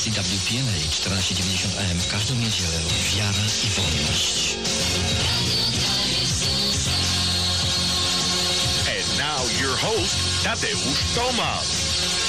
stacji WPNA 1490 AM w każdą niedzielę wiara i wolność. And now your host, Tadeusz Tomasz.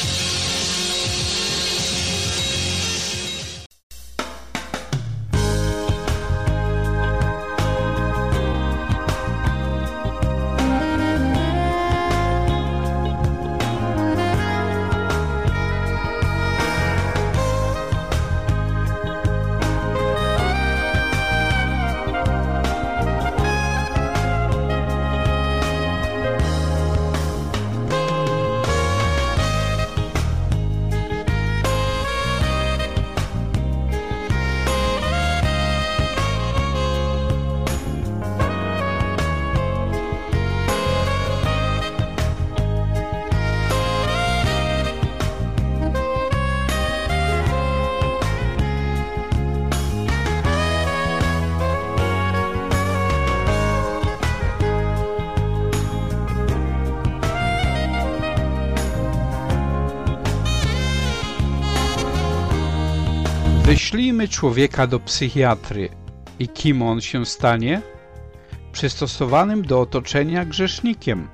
Wyślijmy człowieka do psychiatry. I kim on się stanie? Przystosowanym do otoczenia grzesznikiem.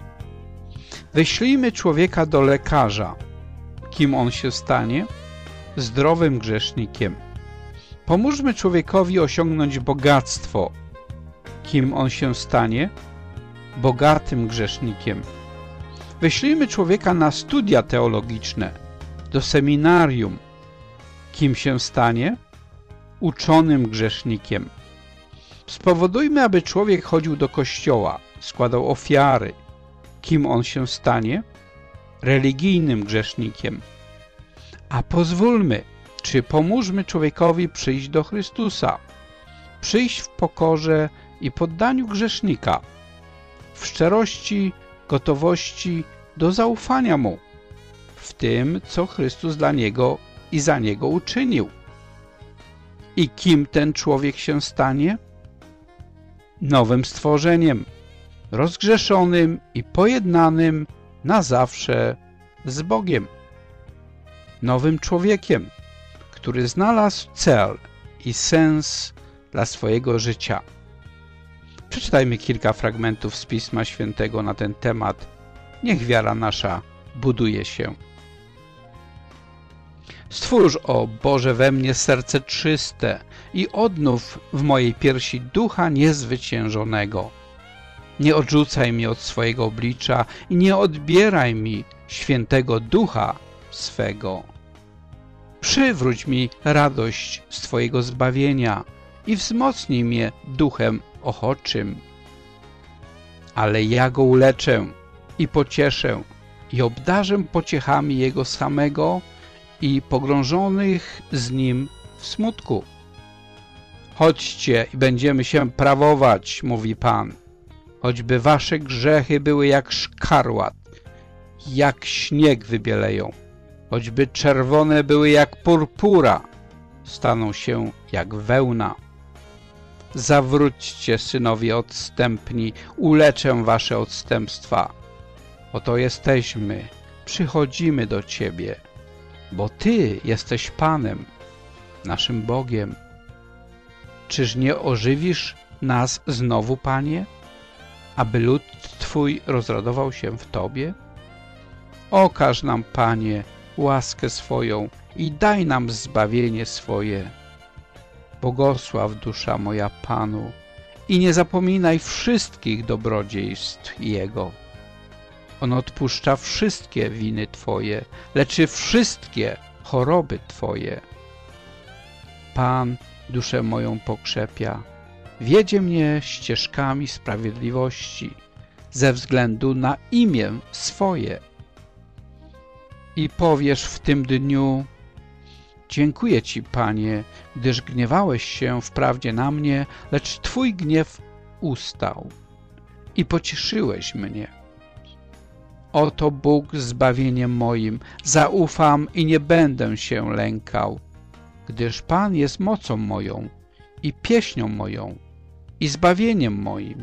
Wyślijmy człowieka do lekarza. Kim on się stanie? Zdrowym grzesznikiem. Pomóżmy człowiekowi osiągnąć bogactwo. Kim on się stanie? Bogatym grzesznikiem. Wyślijmy człowieka na studia teologiczne, do seminarium. Kim się stanie? Uczonym grzesznikiem. Spowodujmy, aby człowiek chodził do kościoła, składał ofiary. Kim on się stanie? Religijnym grzesznikiem. A pozwólmy, czy pomóżmy człowiekowi przyjść do Chrystusa, przyjść w pokorze i poddaniu grzesznika, w szczerości, gotowości do zaufania Mu, w tym, co Chrystus dla niego i za niego uczynił. I kim ten człowiek się stanie? Nowym stworzeniem, rozgrzeszonym i pojednanym na zawsze z Bogiem. Nowym człowiekiem, który znalazł cel i sens dla swojego życia. Przeczytajmy kilka fragmentów z Pisma Świętego na ten temat. Niech wiara nasza buduje się. Stwórz, o Boże, we mnie serce czyste i odnów w mojej piersi ducha niezwyciężonego. Nie odrzucaj mnie od swojego oblicza i nie odbieraj mi świętego ducha swego. Przywróć mi radość z Twojego zbawienia i wzmocnij mnie duchem ochoczym. Ale ja go uleczę i pocieszę i obdarzę pociechami Jego samego i pogrążonych z Nim w smutku. Chodźcie i będziemy się prawować, mówi Pan, choćby wasze grzechy były jak szkarłat, jak śnieg wybieleją, choćby czerwone były jak purpura, staną się jak wełna. Zawróćcie, synowie odstępni, uleczę wasze odstępstwa. Oto jesteśmy, przychodzimy do Ciebie, bo Ty jesteś Panem, naszym Bogiem. Czyż nie ożywisz nas znowu, Panie, aby lud Twój rozradował się w Tobie? Okaż nam, Panie, łaskę swoją i daj nam zbawienie swoje. Błogosław dusza moja Panu i nie zapominaj wszystkich dobrodziejstw Jego. On odpuszcza wszystkie winy Twoje, leczy wszystkie choroby Twoje. Pan duszę moją pokrzepia, wiedzie mnie ścieżkami sprawiedliwości ze względu na imię swoje. I powiesz w tym dniu: dziękuję Ci, Panie, gdyż gniewałeś się wprawdzie na mnie, lecz Twój gniew ustał i pocieszyłeś mnie. Oto Bóg zbawieniem moim, zaufam i nie będę się lękał, gdyż Pan jest mocą moją i pieśnią moją i zbawieniem moim.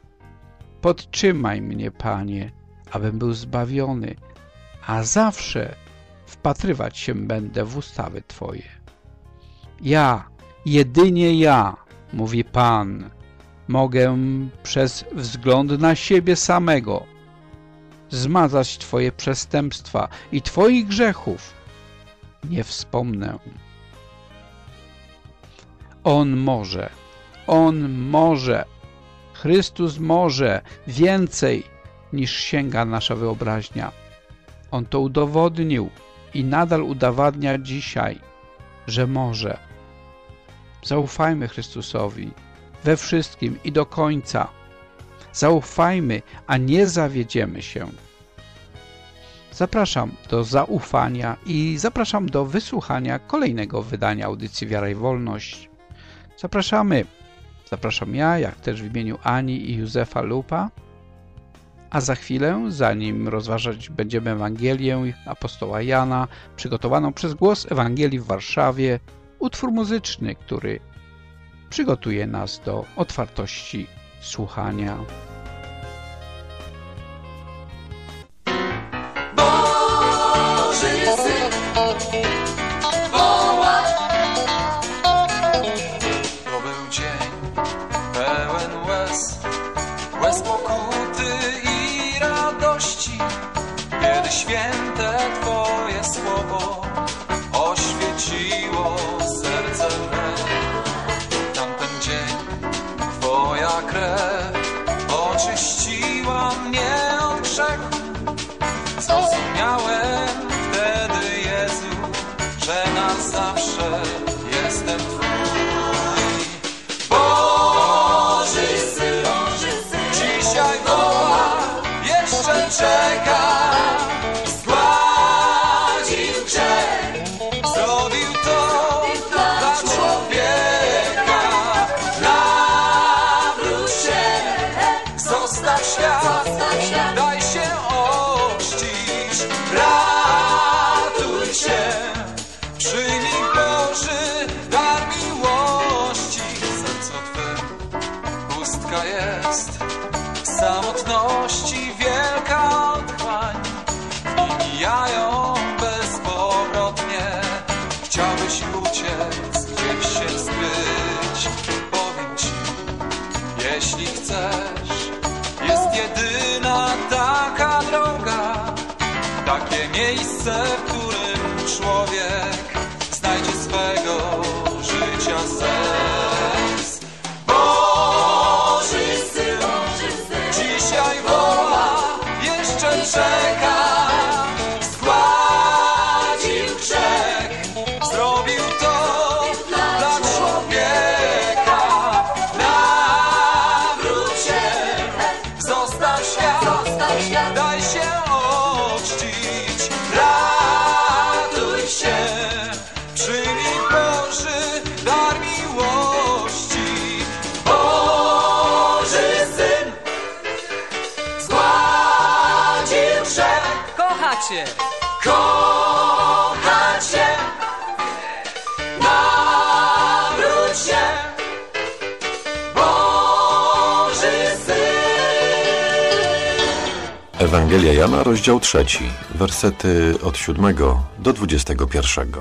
Podtrzymaj mnie, Panie, abym był zbawiony, a zawsze wpatrywać się będę w ustawy Twoje. Ja, jedynie ja, mówi Pan, mogę przez wzgląd na siebie samego zmazać Twoje przestępstwa i Twoich grzechów nie wspomnę. On może, Chrystus może więcej niż sięga nasza wyobraźnia. On to udowodnił i nadal udowadnia dzisiaj, że może. Zaufajmy Chrystusowi we wszystkim i do końca. Zaufajmy, a nie zawiedziemy się. Zapraszam do zaufania i zapraszam do wysłuchania kolejnego wydania audycji Wiara i Wolność. Zapraszam ja, jak też w imieniu Ani i Józefa Lupa. A za chwilę, zanim rozważać będziemy Ewangelię apostoła Jana, przygotowaną przez Głos Ewangelii w Warszawie, utwór muzyczny, który przygotuje nas do otwartości słuchania. Boży Syn woła. To był dzień pełen łez pokuty i radości, kiedy święte Twoje słowo oświeciło serce me. Tamten dzień Twoja krew oczyściła mnie od grzechu. Zrozumiałem wtedy, Jezu, że na zawsze jestem Twój. Boży Syn Dzisiaj woła, jeszcze czeka. zgładził grzech. Zrobił to dla człowieka. Nawróć się, Zostaw świat, daj się ochrzcić. ratuj się. Przyjmij Boży dar miłości. Serce Twe pustka jest, w samotności wielka otchłań. Dni mijają bezpowrotnie. Chciałbyś uciec, gdzieś się skryć. Powiem Ci, jeśli chcesz, jest jedyna taka droga, takie miejsce, w którym człowiek znajdzie swego życia sens. Boży Syn Dzisiaj woła, jeszcze czeka. zgładził grzech. Zrobił to dla człowieka. Nawróć się, Zostaw świat, daj się ochrzcić. ratuj się. Przyjmij Boży dar miłości. Boży Syn zgładził grzech. Kochacie! Kochać się, nawróć się. Boży Syn. Ewangelia Jana, rozdział 3, wersety od 7 do 21.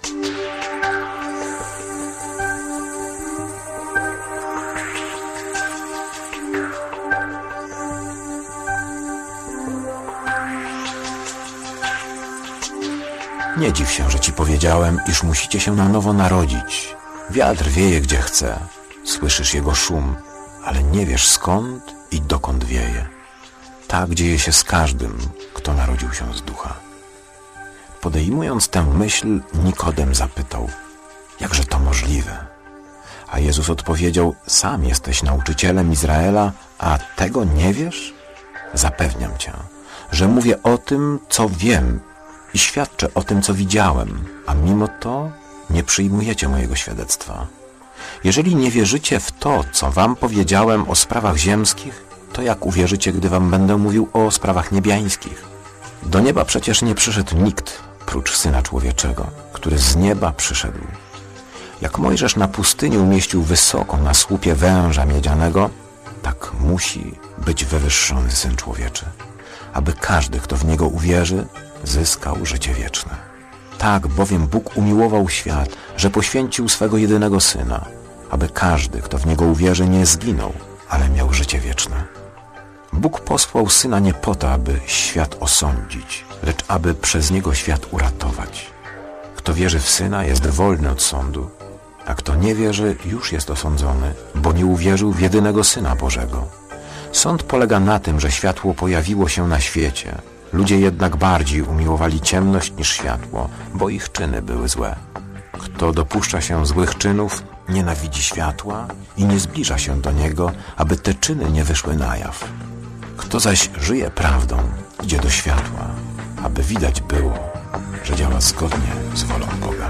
Nie dziw się, że ci powiedziałem, iż musicie się na nowo narodzić. Wiatr wieje gdzie chce, słyszysz jego szum, ale nie wiesz skąd i dokąd wieje. Tak dzieje się z każdym, kto narodził się z ducha. Podejmując tę myśl, Nikodem zapytał, jakże to możliwe? A Jezus odpowiedział, sam jesteś nauczycielem Izraela, a tego nie wiesz? Zapewniam cię, że mówię o tym, co wiem i świadczę o tym, co widziałem, a mimo to nie przyjmujecie mojego świadectwa. Jeżeli nie wierzycie w to, co wam powiedziałem o sprawach ziemskich, to jak uwierzycie, gdy wam będę mówił o sprawach niebiańskich? Do nieba przecież nie przyszedł nikt, prócz Syna Człowieczego, który z nieba przyszedł. Jak Mojżesz na pustyni umieścił wysoko na słupie węża miedzianego, tak musi być wywyższony Syn Człowieczy, aby każdy, kto w Niego uwierzy, zyskał życie wieczne. Tak bowiem Bóg umiłował świat, że poświęcił swego jedynego Syna, aby każdy, kto w Niego uwierzy, nie zginął, ale miał życie wieczne. Bóg posłał Syna nie po to, aby świat osądzić, lecz aby przez Niego świat uratować. Kto wierzy w Syna, jest wolny od sądu, a kto nie wierzy, już jest osądzony, bo nie uwierzył w jedynego Syna Bożego. Sąd polega na tym, że światło pojawiło się na świecie. Ludzie jednak bardziej umiłowali ciemność niż światło, bo ich czyny były złe. Kto dopuszcza się złych czynów, nienawidzi światła i nie zbliża się do niego, aby te czyny nie wyszły na jaw. Kto zaś żyje prawdą, idzie do światła, aby widać było, że działa zgodnie z wolą Boga.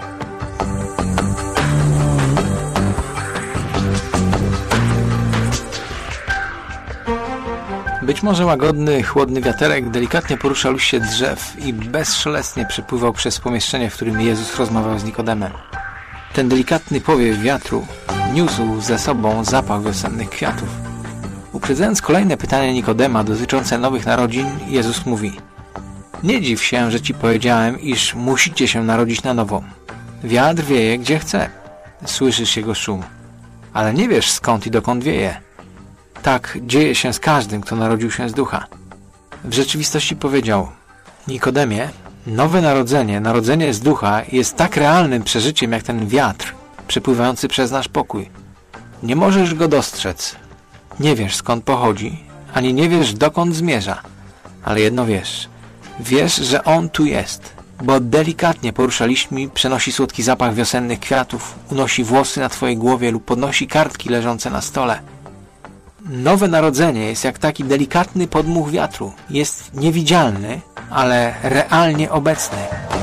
Być może łagodny, chłodny wiaterek delikatnie poruszał liście drzew i bezszelestnie przepływał przez pomieszczenie, w którym Jezus rozmawiał z Nikodemem. Ten delikatny powiew wiatru niósł ze sobą zapach wiosennych kwiatów. Uprzedzając kolejne pytanie Nikodema dotyczące nowych narodzin, Jezus mówi: nie dziw się, że ci powiedziałem, iż musicie się narodzić na nowo. Wiatr wieje gdzie chce. Słyszysz jego szum, ale nie wiesz skąd i dokąd wieje. Tak dzieje się z każdym, kto narodził się z ducha. W rzeczywistości powiedział: Nikodemie, nowe narodzenie, narodzenie z ducha jest tak realnym przeżyciem jak ten wiatr przepływający przez nasz pokój. Nie możesz go dostrzec. Nie wiesz skąd pochodzi, ani nie wiesz dokąd zmierza. Ale jedno wiesz. Wiesz, że on tu jest, bo delikatnie porusza liśćmi, przenosi słodki zapach wiosennych kwiatów, unosi włosy na twojej głowie lub podnosi kartki leżące na stole. Nowe narodzenie jest jak taki delikatny podmuch wiatru. Jest niewidzialny, ale realnie obecny.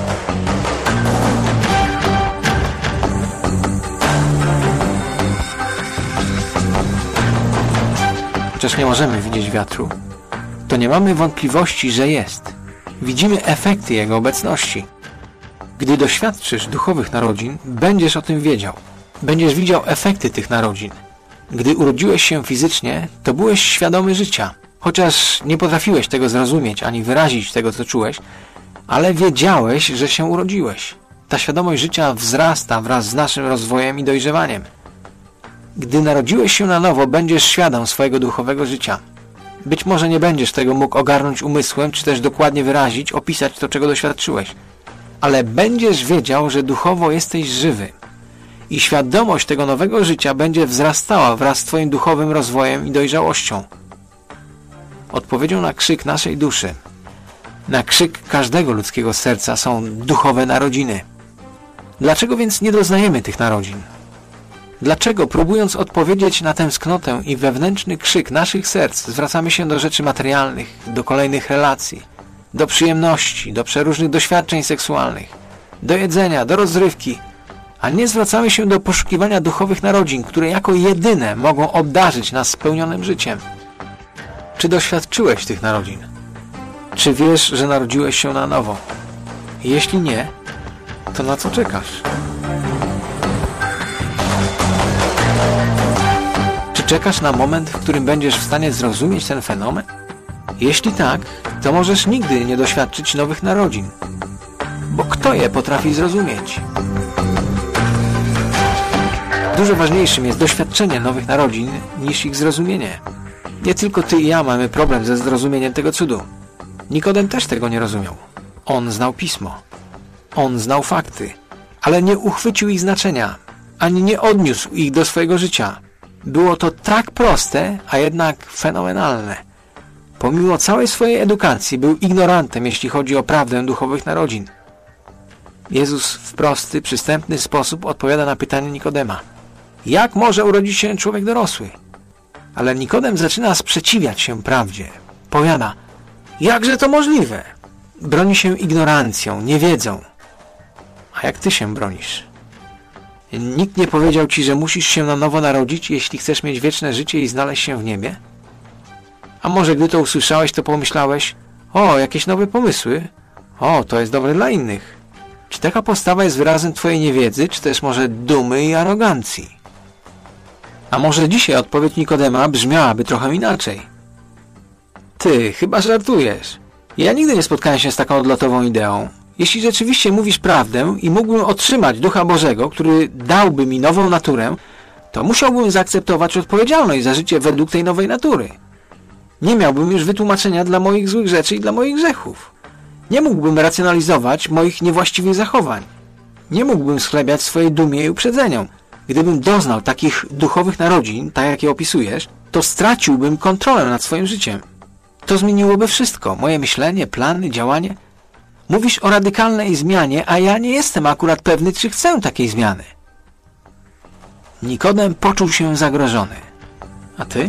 Chociaż nie możemy widzieć wiatru, to nie mamy wątpliwości, że jest. Widzimy efekty jego obecności. Gdy doświadczysz duchowych narodzin, będziesz o tym wiedział. Będziesz widział efekty tych narodzin. Gdy urodziłeś się fizycznie, to byłeś świadomy życia. Chociaż nie potrafiłeś tego zrozumieć, ani wyrazić tego, co czułeś, ale wiedziałeś, że się urodziłeś. Ta świadomość życia wzrasta wraz z naszym rozwojem i dojrzewaniem. Gdy narodziłeś się na nowo, będziesz świadom swojego duchowego życia. Być może nie będziesz tego mógł ogarnąć umysłem, czy też dokładnie wyrazić, opisać to, czego doświadczyłeś. Ale będziesz wiedział, że duchowo jesteś żywy. I świadomość tego nowego życia będzie wzrastała wraz z twoim duchowym rozwojem i dojrzałością. Odpowiedzią na krzyk naszej duszy, na krzyk każdego ludzkiego serca są duchowe narodziny. Dlaczego więc nie doznajemy tych narodzin? Dlaczego, próbując odpowiedzieć na tęsknotę i wewnętrzny krzyk naszych serc, zwracamy się do rzeczy materialnych, do kolejnych relacji, do przyjemności, do przeróżnych doświadczeń seksualnych, do jedzenia, do rozrywki, a nie zwracamy się do poszukiwania duchowych narodzin, które jako jedyne mogą obdarzyć nas spełnionym życiem? Czy doświadczyłeś tych narodzin? Czy wiesz, że narodziłeś się na nowo? Jeśli nie, to na co czekasz? Czy czekasz na moment, w którym będziesz w stanie zrozumieć ten fenomen? Jeśli tak, to możesz nigdy nie doświadczyć nowych narodzin, bo kto je potrafi zrozumieć? Dużo ważniejszym jest doświadczenie nowych narodzin niż ich zrozumienie. Nie tylko ty i ja mamy problem ze zrozumieniem tego cudu. Nikodem też tego nie rozumiał. On znał Pismo. On znał fakty, ale nie uchwycił ich znaczenia, ani nie odniósł ich do swojego życia. Było to tak proste, a jednak fenomenalne. Pomimo całej swojej edukacji był ignorantem, jeśli chodzi o prawdę duchowych narodzin. Jezus w prosty, przystępny sposób odpowiada na pytanie Nikodema. Jak może urodzić się człowiek dorosły? Ale Nikodem zaczyna sprzeciwiać się prawdzie. Powiada, jakże to możliwe? Broni się ignorancją, niewiedzą. A jak ty się bronisz? Nikt nie powiedział ci, że musisz się na nowo narodzić, jeśli chcesz mieć wieczne życie i znaleźć się w niebie? A może gdy to usłyszałeś, to pomyślałeś, o, jakieś nowe pomysły? O, to jest dobre dla innych. Czy taka postawa jest wyrazem twojej niewiedzy, czy też może dumy i arogancji? A może dzisiaj odpowiedź Nikodema brzmiałaby trochę inaczej? Ty, chyba żartujesz. Ja nigdy nie spotkałem się z taką odlotową ideą. Jeśli rzeczywiście mówisz prawdę i mógłbym otrzymać Ducha Bożego, który dałby mi nową naturę, to musiałbym zaakceptować odpowiedzialność za życie według tej nowej natury. Nie miałbym już wytłumaczenia dla moich złych rzeczy i dla moich grzechów. Nie mógłbym racjonalizować moich niewłaściwych zachowań. Nie mógłbym schlebiać swojej dumie i uprzedzeniom. Gdybym doznał takich duchowych narodzin, tak jak je opisujesz, to straciłbym kontrolę nad swoim życiem. To zmieniłoby wszystko. Moje myślenie, plany, działanie. Mówisz o radykalnej zmianie, a ja nie jestem akurat pewny, czy chcę takiej zmiany. Nikodem poczuł się zagrożony. A ty?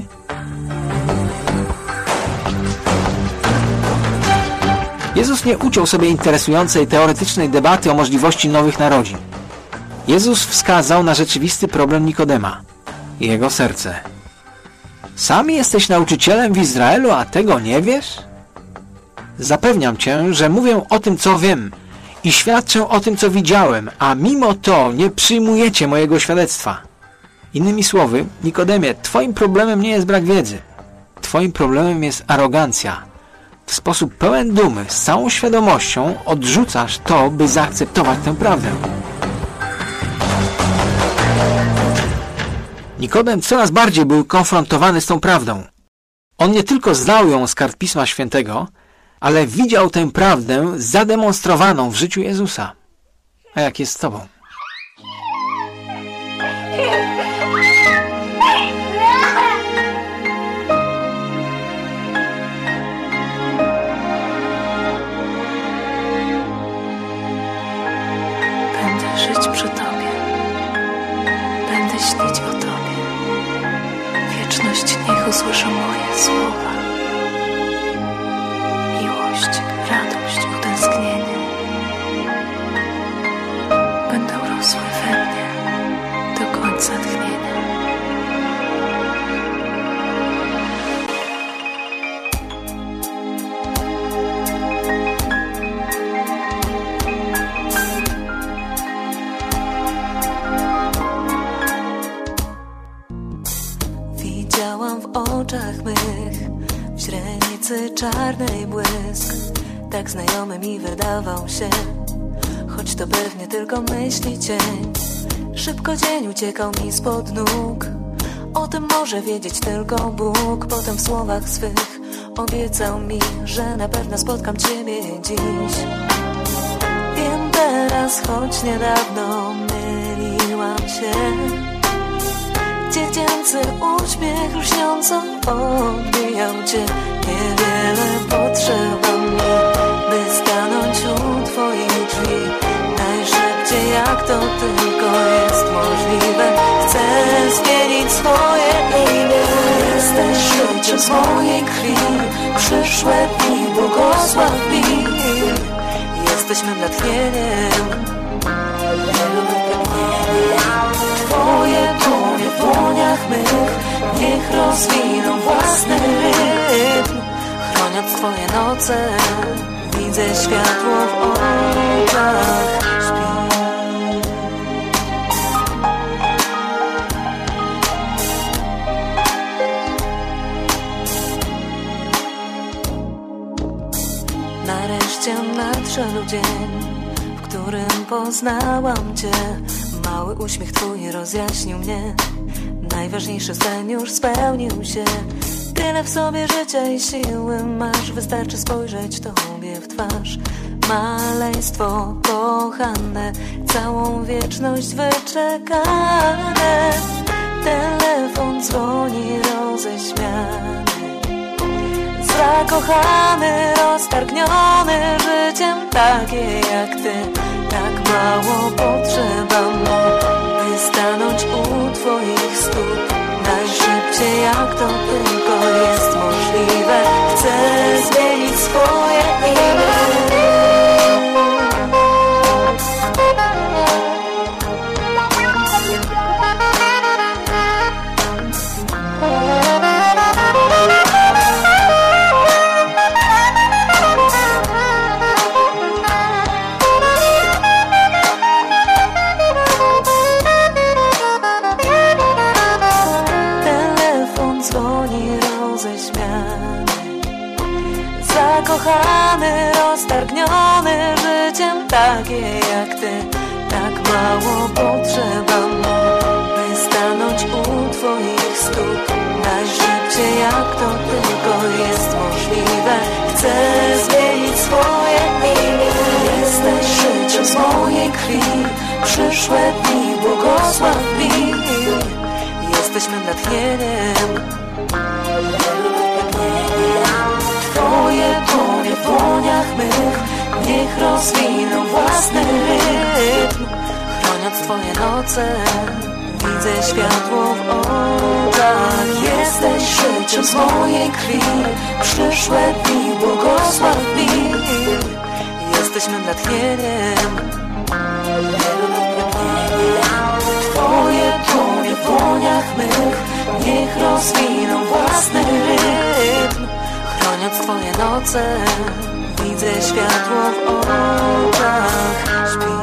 Jezus nie uciął sobie interesującej teoretycznej debaty o możliwości nowych narodzin. Jezus wskazał na rzeczywisty problem Nikodema i jego serce. Sam jesteś nauczycielem w Izraelu, a tego nie wiesz? Zapewniam cię, że mówię o tym, co wiem i świadczę o tym, co widziałem, a mimo to nie przyjmujecie mojego świadectwa. Innymi słowy, Nikodemie, twoim problemem nie jest brak wiedzy. Twoim problemem jest arogancja. W sposób pełen dumy, z całą świadomością odrzucasz to, by zaakceptować tę prawdę. Nikodem coraz bardziej był konfrontowany z tą prawdą. On nie tylko znał ją z kart Pisma Świętego, ale widział tę prawdę zademonstrowaną w życiu Jezusa. A jak jest z tobą? Będę żyć przy Tobie. Będę śnić o Tobie. Wieczność niech usłyszy moje słowa. Miłość, radość, utęsknienie będą rosły we mnie do końca tchnienia. Widziałam w oczach mych, w źrenicy czarnej błysk. Tak znajomy mi wydawał się, choć to pewnie tylko myśli cień. Szybko dzień uciekał mi spod nóg, o tym może wiedzieć tylko Bóg. Potem w słowach swych obiecał mi, że na pewno spotkam Ciebie dziś. Wiem teraz, choć niedawno myliłam się. Dziecięcy uśmiech lśniąco odbijał Cię. Niewiele potrzeba mi, by stanąć u Twoich drzwi. Najszybciej jak to tylko jest możliwe, chcę zmienić swoje imię. Jesteś życiem z mojej krwi, przyszłe dni błogosław mi. Jesteś mym natchnieniem. Twoje dłonie w dłoniach mych niech rozwiną własny rytm. Chroniąc Twoje noce, widzę światło w oczach. Śpi. Nareszcie nadszedł dzień, w którym poznałam Cię. Mały uśmiech Twój rozjaśnił mnie. Najważniejszy sen już spełnił się. Tyle w sobie życia i siły masz, wystarczy spojrzeć Tobie w twarz. Maleństwo kochane, całą wieczność wyczekane. Telefon dzwoni roześmiany, zakochany, roztargniony życiem, takie jak Ty. Tak mało potrzeba mu, by stanąć u Twoich stóp. Najszybciej jak to tylko jest możliwe, chcę zmienić swoje imię. Zakochany, roztargniony życiem, takie jak ty, tak mało potrzeba mu, by stanąć u twoich stóp. Najszybciej jak to tylko jest możliwe, chcę zmienić swoje dni. Jesteś życiem z mojej krwi, przyszłe dni błogosław mi. Jesteśmy natchnieniem, twoje dłonie w dłoniach mych, niech rozwiną własny rytm. Chroniąc twoje noce, widzę światło w oczach. Jesteś życiem z mojej krwi, przyszłe dni błogosław mi. Jesteśmy natchnieniem, twoje dłonie w dłoniach mych, niech rozwiną własny rytm. Chroniąc twoje noce, widzę światło w oczach. Śpi.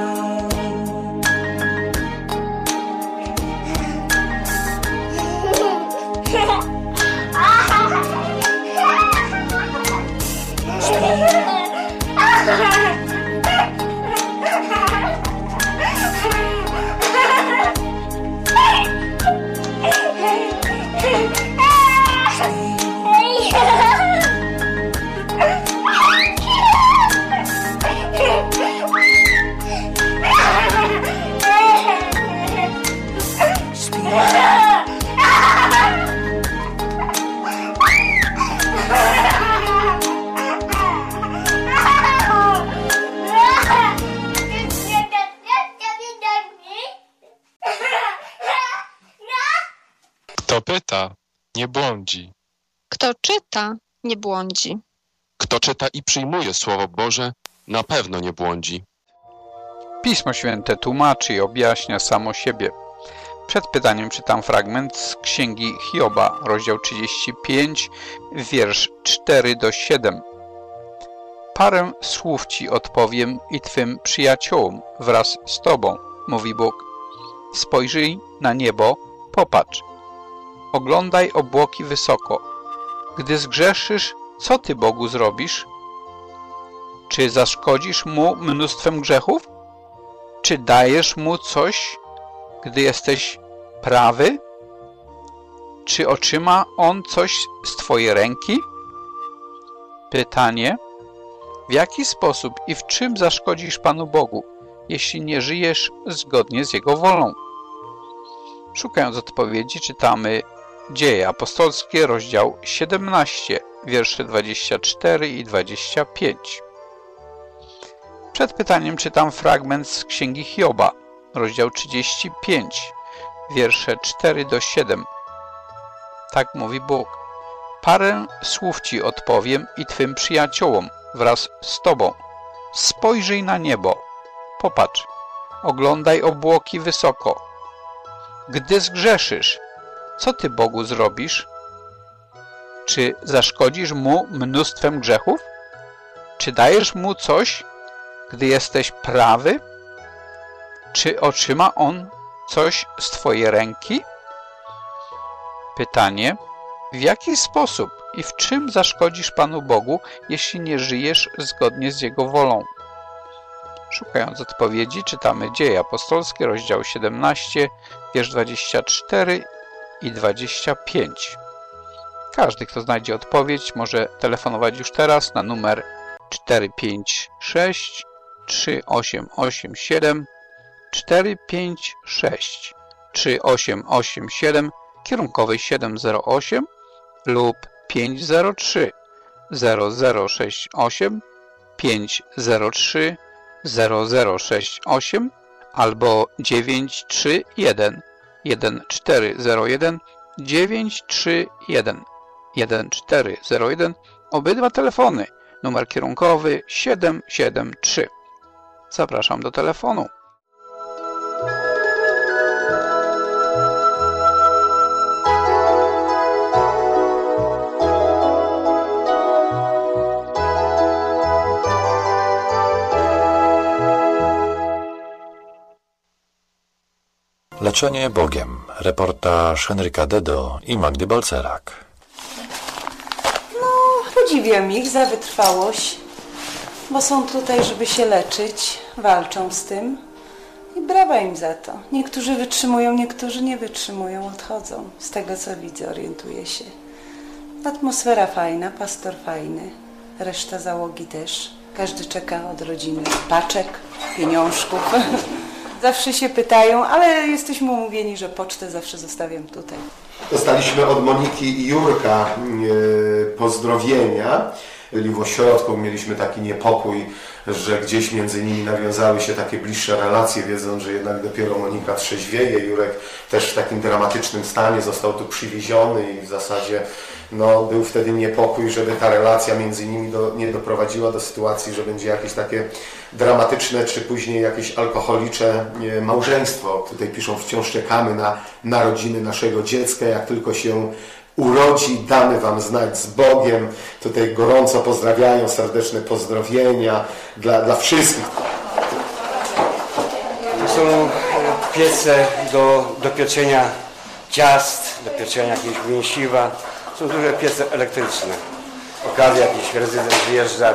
Kto pyta, nie błądzi. Kto czyta, nie błądzi. Kto czyta i przyjmuje Słowo Boże, na pewno nie błądzi. Pismo Święte tłumaczy i objaśnia samo siebie. Przed pytaniem czytam fragment z Księgi Hioba, rozdział 35, wiersz 4-7. Parę słów ci odpowiem i twym przyjaciołom wraz z tobą, mówi Bóg. Spojrzyj na niebo, popatrz. Oglądaj obłoki wysoko. Gdy zgrzeszysz, co ty Bogu zrobisz? Czy zaszkodzisz Mu mnóstwem grzechów? Czy dajesz Mu coś, gdy jesteś prawy? Czy otrzyma On coś z twojej ręki? Pytanie: w jaki sposób i w czym zaszkodzisz Panu Bogu, jeśli nie żyjesz zgodnie z Jego wolą? Szukając odpowiedzi, czytamy Dzieje apostolskie, rozdział 17, wiersze 24 i 25. Przed pytaniem czytam fragment z Księgi Hioba, rozdział 35, wiersze 4-7. Tak mówi Bóg. Parę słów ci odpowiem i twym przyjaciołom wraz z tobą. Spojrzyj na niebo, popatrz, oglądaj obłoki wysoko. Gdy zgrzeszysz, co ty Bogu zrobisz? Czy zaszkodzisz Mu mnóstwem grzechów? Czy dajesz Mu coś, gdy jesteś prawy? Czy otrzyma On coś z twojej ręki? Pytanie: w jaki sposób i w czym zaszkodzisz Panu Bogu, jeśli nie żyjesz zgodnie z Jego wolą? Szukając odpowiedzi, czytamy Dzieje apostolskie, rozdział 17, wiersz 24 i 25. Każdy, kto znajdzie odpowiedź, może telefonować już teraz na numer 456 3887 456 3887 kierunkowy 708 lub 503 0068 503 0068 albo 931 1401 931 1401. Obydwa telefony. Numer kierunkowy 773. Zapraszam do telefonu. Leczenie Bogiem. Reportaż Henryka Dedo i Magdy Balcerak. No, podziwiam ich za wytrwałość. bo są tutaj, żeby się leczyć, walczą z tym i brawa im za to. Niektórzy wytrzymują, niektórzy nie wytrzymują, odchodzą. Z tego co widzę, orientuję się. Atmosfera fajna, pastor fajny, reszta załogi też. Każdy czeka od rodziny paczek, pieniążków. Zawsze się pytają, ale jesteśmy umówieni, że pocztę zawsze zostawiam tutaj. Dostaliśmy od Moniki i Jurka pozdrowienia. Byli w ośrodku, mieliśmy taki niepokój, że gdzieś między nimi nawiązały się takie bliższe relacje, wiedząc, że jednak dopiero Monika trzeźwieje. Jurek też w takim dramatycznym stanie został tu przywieziony i w zasadzie był wtedy niepokój, żeby ta relacja między nimi nie doprowadziła do sytuacji, że będzie jakieś takie dramatyczne, czy później jakieś alkoholicze małżeństwo. Tutaj piszą, wciąż czekamy na narodziny naszego dziecka, jak tylko się urodzi, damy Wam znać z Bogiem. Tutaj gorąco pozdrawiają, serdeczne pozdrowienia dla wszystkich. Są piece do pieczenia ciast, do pieczenia jakiegoś mięsiwa. Są duże piece elektryczne. Okazja, jakiś rezydent wyjeżdża,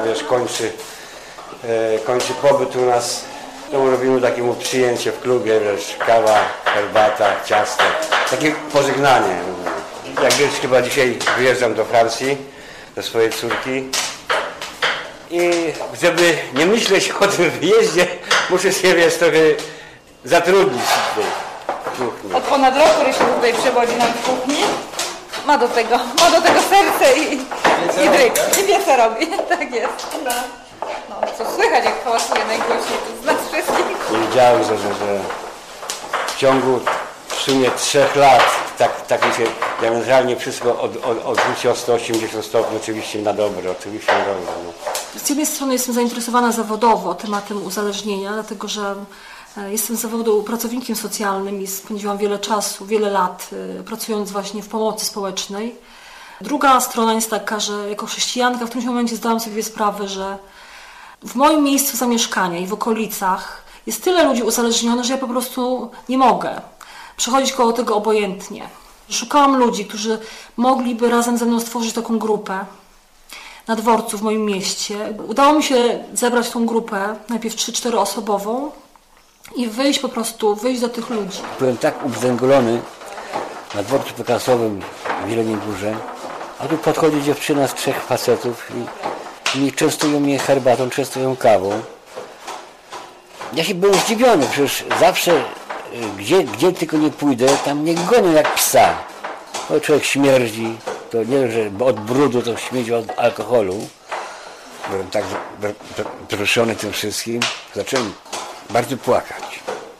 kończy pobyt u nas. To robimy takiemu przyjęcie w klubie, kawa, herbata, ciasto. Takie pożegnanie. Jak wiesz, chyba dzisiaj wyjeżdżam do Francji, do swojej córki i żeby nie myśleć o tym wyjeździe, muszę się trochę zatrudnić tutaj w kuchni. Od ponad roku Rysiu tutaj przewodzi nam w kuchni. Ma do tego serce i dryk. I wie co robi. Tak jest. No, co słychać, jak hałasuje najgłośniej tu z nas wszystkich. Wiedziałem, że w ciągu w sumie 3 lat tak mi się diametralnie wszystko odwróci o 180 stopni, oczywiście na dobre, No. Z jednej strony jestem zainteresowana zawodowo tematem uzależnienia, dlatego że jestem z zawodu pracownikiem socjalnym i spędziłam wiele czasu, wiele lat pracując właśnie w pomocy społecznej. Druga strona jest taka, że jako chrześcijanka w którymś momencie zdałam sobie sprawę, że w moim miejscu zamieszkania i w okolicach jest tyle ludzi uzależnionych, że ja po prostu nie mogę przechodzić koło tego obojętnie. Szukałam ludzi, którzy mogliby razem ze mną stworzyć taką grupę na dworcu w moim mieście. Udało mi się zebrać tą grupę, najpierw 3-4 osobową i wyjść do tych ludzi. Byłem tak ubzdęgolony na dworcu PKS-owym w Jeleniej Górze, a tu podchodzi dziewczyna z 3 facetów i częstują mnie herbatą, częstują kawą. Ja się byłem zdziwiony, przecież zawsze gdzie tylko nie pójdę, tam mnie gonią jak psa. Bo człowiek śmierdzi, to nie, że od brudu, to śmierdzi od alkoholu. Byłem tak wzruszony tym wszystkim, zacząłem bardzo płakać.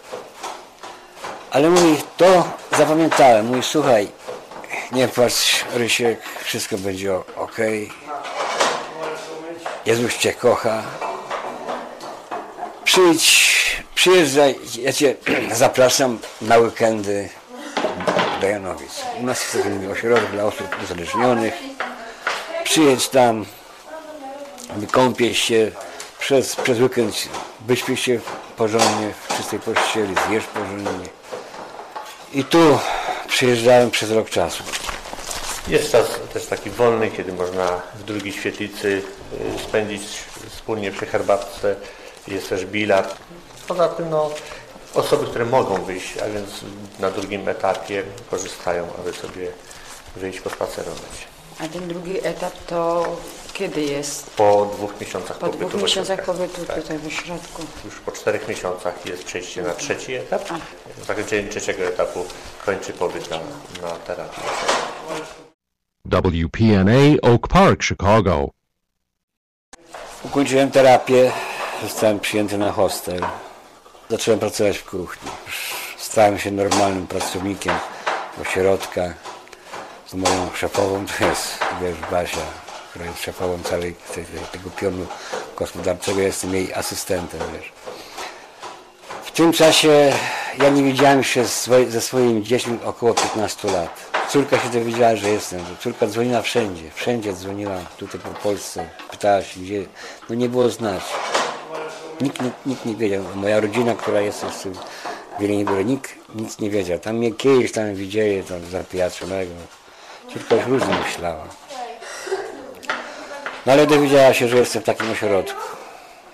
Ale to zapamiętałem, słuchaj, nie płacz Rysiek, wszystko będzie okej. Jezus Cię kocha. Przyjeżdżaj, ja Cię zapraszam na weekendy do Janowic. U nas jest taki ośrodek dla osób uzależnionych. Przyjedź tam, wykąpiesz się, przez weekend wyśpisz się porządnie, w czystej pościeli, zjesz porządnie. I tu przyjeżdżałem przez rok czasu. Jest czas też taki wolny, kiedy można w drugiej świetlicy spędzić wspólnie przy herbatce. Jest też bilard. Poza tym osoby, które mogą wyjść, a więc na drugim etapie korzystają, aby sobie wyjść pospacerować. A ten drugi etap to kiedy jest? Po 2 miesiącach pobytu. Po 2 miesiącach pobytu tak. Tutaj w ośrodku. Już po 4 miesiącach jest przejście na 3. etap. Zakończenie 3. etapu kończy pobyt na terapii. WPNA Oak Park, Chicago. Ukończyłem terapię, zostałem przyjęty na hostel. Zacząłem pracować w kuchni. Stałem się normalnym pracownikiem ośrodka. Z moją szefową, to jest Basia, która jest szefową tego pionu gospodarczego, jestem jej asystentem. W tym czasie ja nie widziałem się ze swoimi dziećmi około 15 lat. Córka się dowiedziała, że jestem. Córka dzwoniła wszędzie dzwoniła, tutaj po Polsce, pytała się gdzie, nie było znać. Nikt nie wiedział. Moja rodzina, która jest w Jeleniej Górze, nikt nic nie wiedział. Tam mnie kiedyś widzieli, zapijaczonego. Córka już różnie myślała. No ale dowiedziała się, że jestem w takim ośrodku.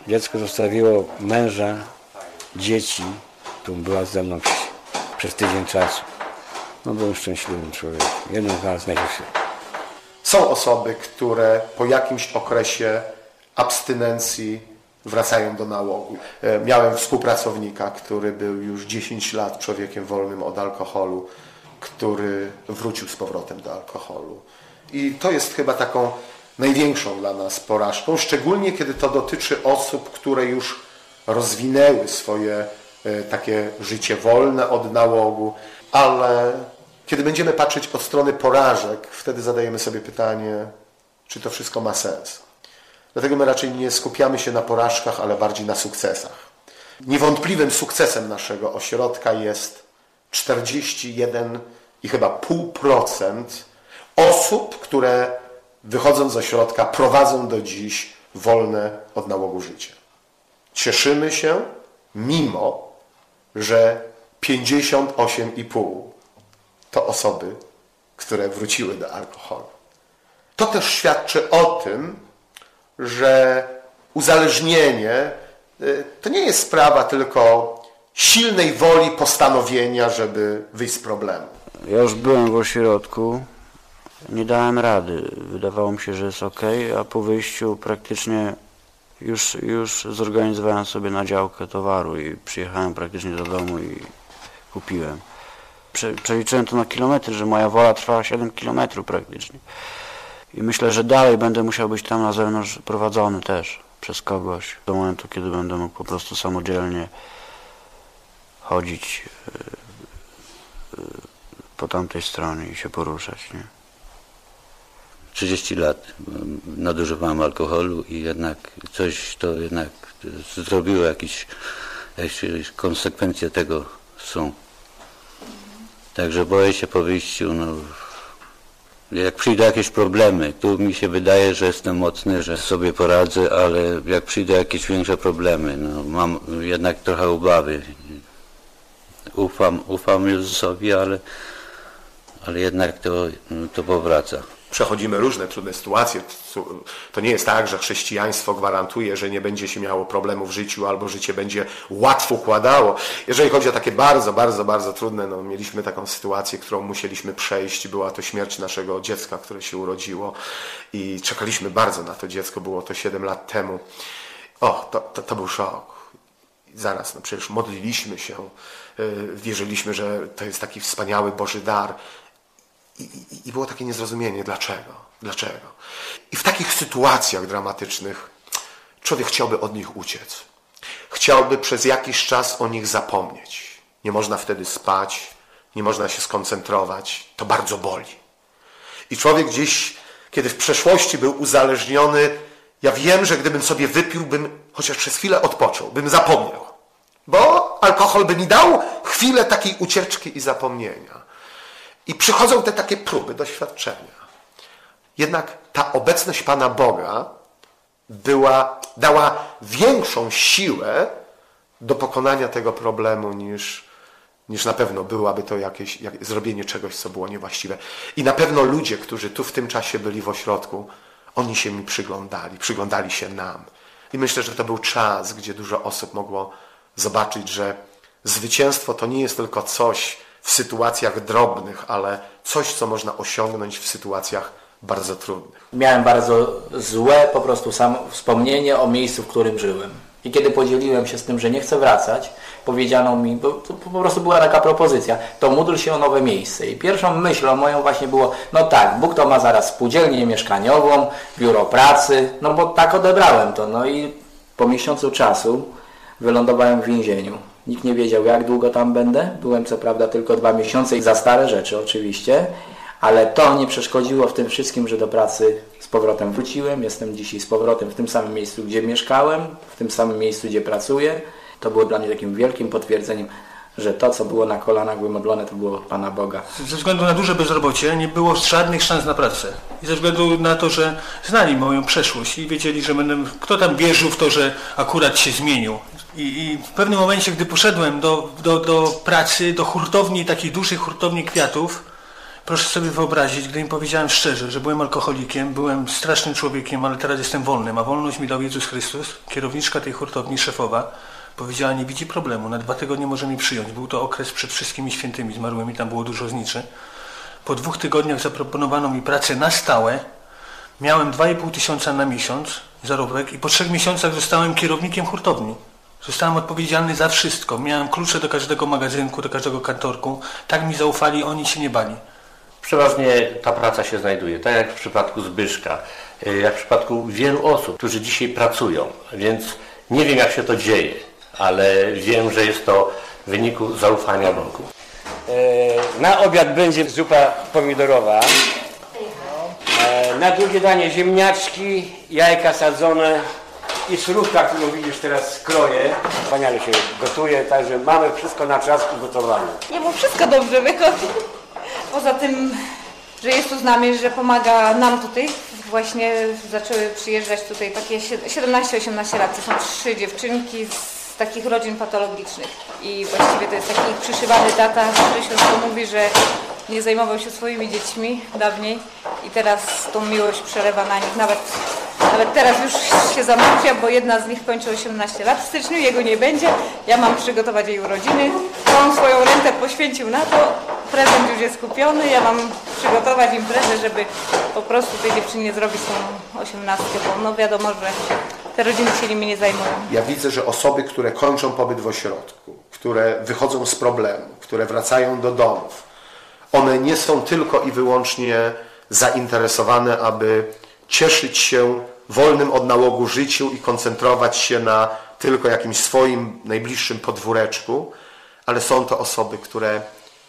Dziecko zostawiło męża, dzieci, tu była ze mną przez tydzień czasu. No byłem szczęśliwym człowiekiem. Jedną z najlepszych. Są osoby, które po jakimś okresie abstynencji wracają do nałogu. Miałem współpracownika, który był już 10 lat człowiekiem wolnym od alkoholu, który wrócił z powrotem do alkoholu. I to jest chyba taką największą dla nas porażką, szczególnie kiedy to dotyczy osób, które już rozwinęły swoje takie życie wolne od nałogu, ale kiedy będziemy patrzeć od strony porażek, wtedy zadajemy sobie pytanie, czy to wszystko ma sens. Dlatego my raczej nie skupiamy się na porażkach, ale bardziej na sukcesach. Niewątpliwym sukcesem naszego ośrodka jest 41 i chyba 0,5% osób, które wychodząc z ośrodka prowadzą do dziś wolne od nałogu życie. Cieszymy się, mimo że 58,5% to osoby, które wróciły do alkoholu. To też świadczy o tym, że uzależnienie to nie jest sprawa tylko silnej woli, postanowienia, żeby wyjść z problemu. Ja już byłem w ośrodku, nie dałem rady. Wydawało mi się, że jest ok, a po wyjściu praktycznie już zorganizowałem sobie na działkę towaru i przyjechałem praktycznie do domu i kupiłem. Przeliczyłem to na kilometry, że moja wola trwała 7 kilometrów praktycznie. I myślę, że dalej będę musiał być tam na zewnątrz prowadzony też przez kogoś. Do momentu, kiedy będę mógł po prostu samodzielnie chodzić po tamtej stronie i się poruszać. Nie? 30 lat nadużywałem alkoholu i jednak coś to jednak zrobiło, jakieś konsekwencje tego są. Także boję się po wyjściu, no, jak przyjdą jakieś problemy, tu mi się wydaje, że jestem mocny, że sobie poradzę, ale jak przyjdą jakieś większe problemy, no, mam jednak trochę obawy. Ufam Jezusowi, ale jednak to powraca. Przechodzimy różne trudne sytuacje. To nie jest tak, że chrześcijaństwo gwarantuje, że nie będzie się miało problemu w życiu albo życie będzie łatwo układało. Jeżeli chodzi o takie bardzo trudne, no, mieliśmy taką sytuację, którą musieliśmy przejść. Była to śmierć naszego dziecka, które się urodziło i czekaliśmy bardzo na to dziecko. Było to 7 lat temu. To był szok. Zaraz, no przecież modliliśmy się, wierzyliśmy, że to jest taki wspaniały Boży dar. I było takie niezrozumienie. Dlaczego? I w takich sytuacjach dramatycznych człowiek chciałby od nich uciec. Chciałby przez jakiś czas o nich zapomnieć. Nie można wtedy spać, nie można się skoncentrować. To bardzo boli. I człowiek gdzieś, kiedy w przeszłości był uzależniony, ja wiem, że gdybym sobie wypił, bym chociaż przez chwilę odpoczął, bym zapomniał. Bo alkohol by mi dał chwilę takiej ucieczki i zapomnienia. I przychodzą te takie próby, doświadczenia. Jednak ta obecność Pana Boga dała większą siłę do pokonania tego problemu niż na pewno byłaby to jakieś zrobienie czegoś, co było niewłaściwe. I na pewno ludzie, którzy tu w tym czasie byli w ośrodku, oni się mi przyglądali się nam. I myślę, że to był czas, gdzie dużo osób mogło zobaczyć, że zwycięstwo to nie jest tylko coś w sytuacjach drobnych, ale coś, co można osiągnąć w sytuacjach bardzo trudnych. Miałem bardzo złe po prostu wspomnienie o miejscu, w którym żyłem. I kiedy podzieliłem się z tym, że nie chcę wracać, powiedziano mi, bo to po prostu była taka propozycja, to módl się o nowe miejsce. I pierwszą myślą moją właśnie było, no tak, Bóg to ma zaraz spółdzielnię mieszkaniową, biuro pracy, no bo tak odebrałem to. No i po miesiącu czasu wylądowałem w więzieniu. Nikt nie wiedział, jak długo tam będę. Byłem co prawda tylko 2 miesiące i za stare rzeczy oczywiście, ale to nie przeszkodziło w tym wszystkim, że do pracy z powrotem wróciłem. Jestem dzisiaj z powrotem w tym samym miejscu, gdzie mieszkałem, w tym samym miejscu, gdzie pracuję. To było dla mnie takim wielkim potwierdzeniem, że to, co było na kolanach wymodlone, to było Pana Boga. Ze względu na duże bezrobocie nie było żadnych szans na pracę. I ze względu na to, że znali moją przeszłość i wiedzieli, że kto tam wierzył w to, że akurat się zmienił. I w pewnym momencie, gdy poszedłem do pracy, do hurtowni, takiej dużej hurtowni kwiatów, Proszę sobie wyobrazić, gdy im powiedziałem szczerze, że byłem alkoholikiem, byłem strasznym człowiekiem, ale teraz jestem wolnym, a wolność mi dał Jezus Chrystus, kierowniczka tej hurtowni, szefowa, powiedziała, nie widzi problemu, na 2 tygodnie może mi przyjąć. Był to okres przed wszystkimi świętymi zmarłymi, tam było dużo zniczy. Po 2 tygodniach zaproponowano mi pracę na stałe, miałem 2,5 tysiąca na miesiąc zarobek i po 3 miesiącach zostałem kierownikiem hurtowni. Zostałem odpowiedzialny za wszystko, miałem klucze do każdego magazynku, do każdego kantorku, tak mi zaufali, oni się nie bali. Przeważnie ta praca się znajduje, tak jak w przypadku Zbyszka, jak w przypadku wielu osób, którzy dzisiaj pracują, więc nie wiem jak się to dzieje, ale wiem, że jest to w wyniku zaufania Bogu. Na obiad będzie zupa pomidorowa, na drugie danie ziemniaczki, jajka sadzone i surówka, którą widzisz teraz kroję. Wspaniale się gotuje, także mamy wszystko na czas ugotowane. Nie, bo wszystko dobrze wychodzi. Poza tym, że jest tu z nami, że pomaga nam tutaj. Właśnie zaczęły przyjeżdżać tutaj takie 17-18 lat. To są 3 dziewczynki z takich rodzin patologicznych. I właściwie to jest taki przyszywany tata, który się mówi, że nie zajmował się swoimi dziećmi dawniej i teraz tą miłość przelewa na nich. Nawet teraz już się zamartwia, bo jedna z nich kończy 18 lat w styczniu, jego nie będzie. Ja mam przygotować jej urodziny. On swoją rentę poświęcił na to. Prezent już jest kupiony, ja mam przygotować imprezę, żeby po prostu tej dziewczynie zrobić tą 18, bo no wiadomo, że te rodziny się nimi nie zajmują. Ja widzę, że osoby, które kończą pobyt w ośrodku, które wychodzą z problemu, które wracają do domów, one nie są tylko i wyłącznie zainteresowane, aby cieszyć się wolnym od nałogu życiu i koncentrować się na tylko jakimś swoim najbliższym podwóreczku, ale są to osoby, które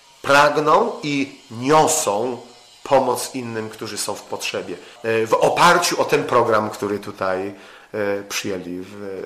pragną i niosą pomoc innym, którzy są w potrzebie. W oparciu o ten program, który tutaj przyjęli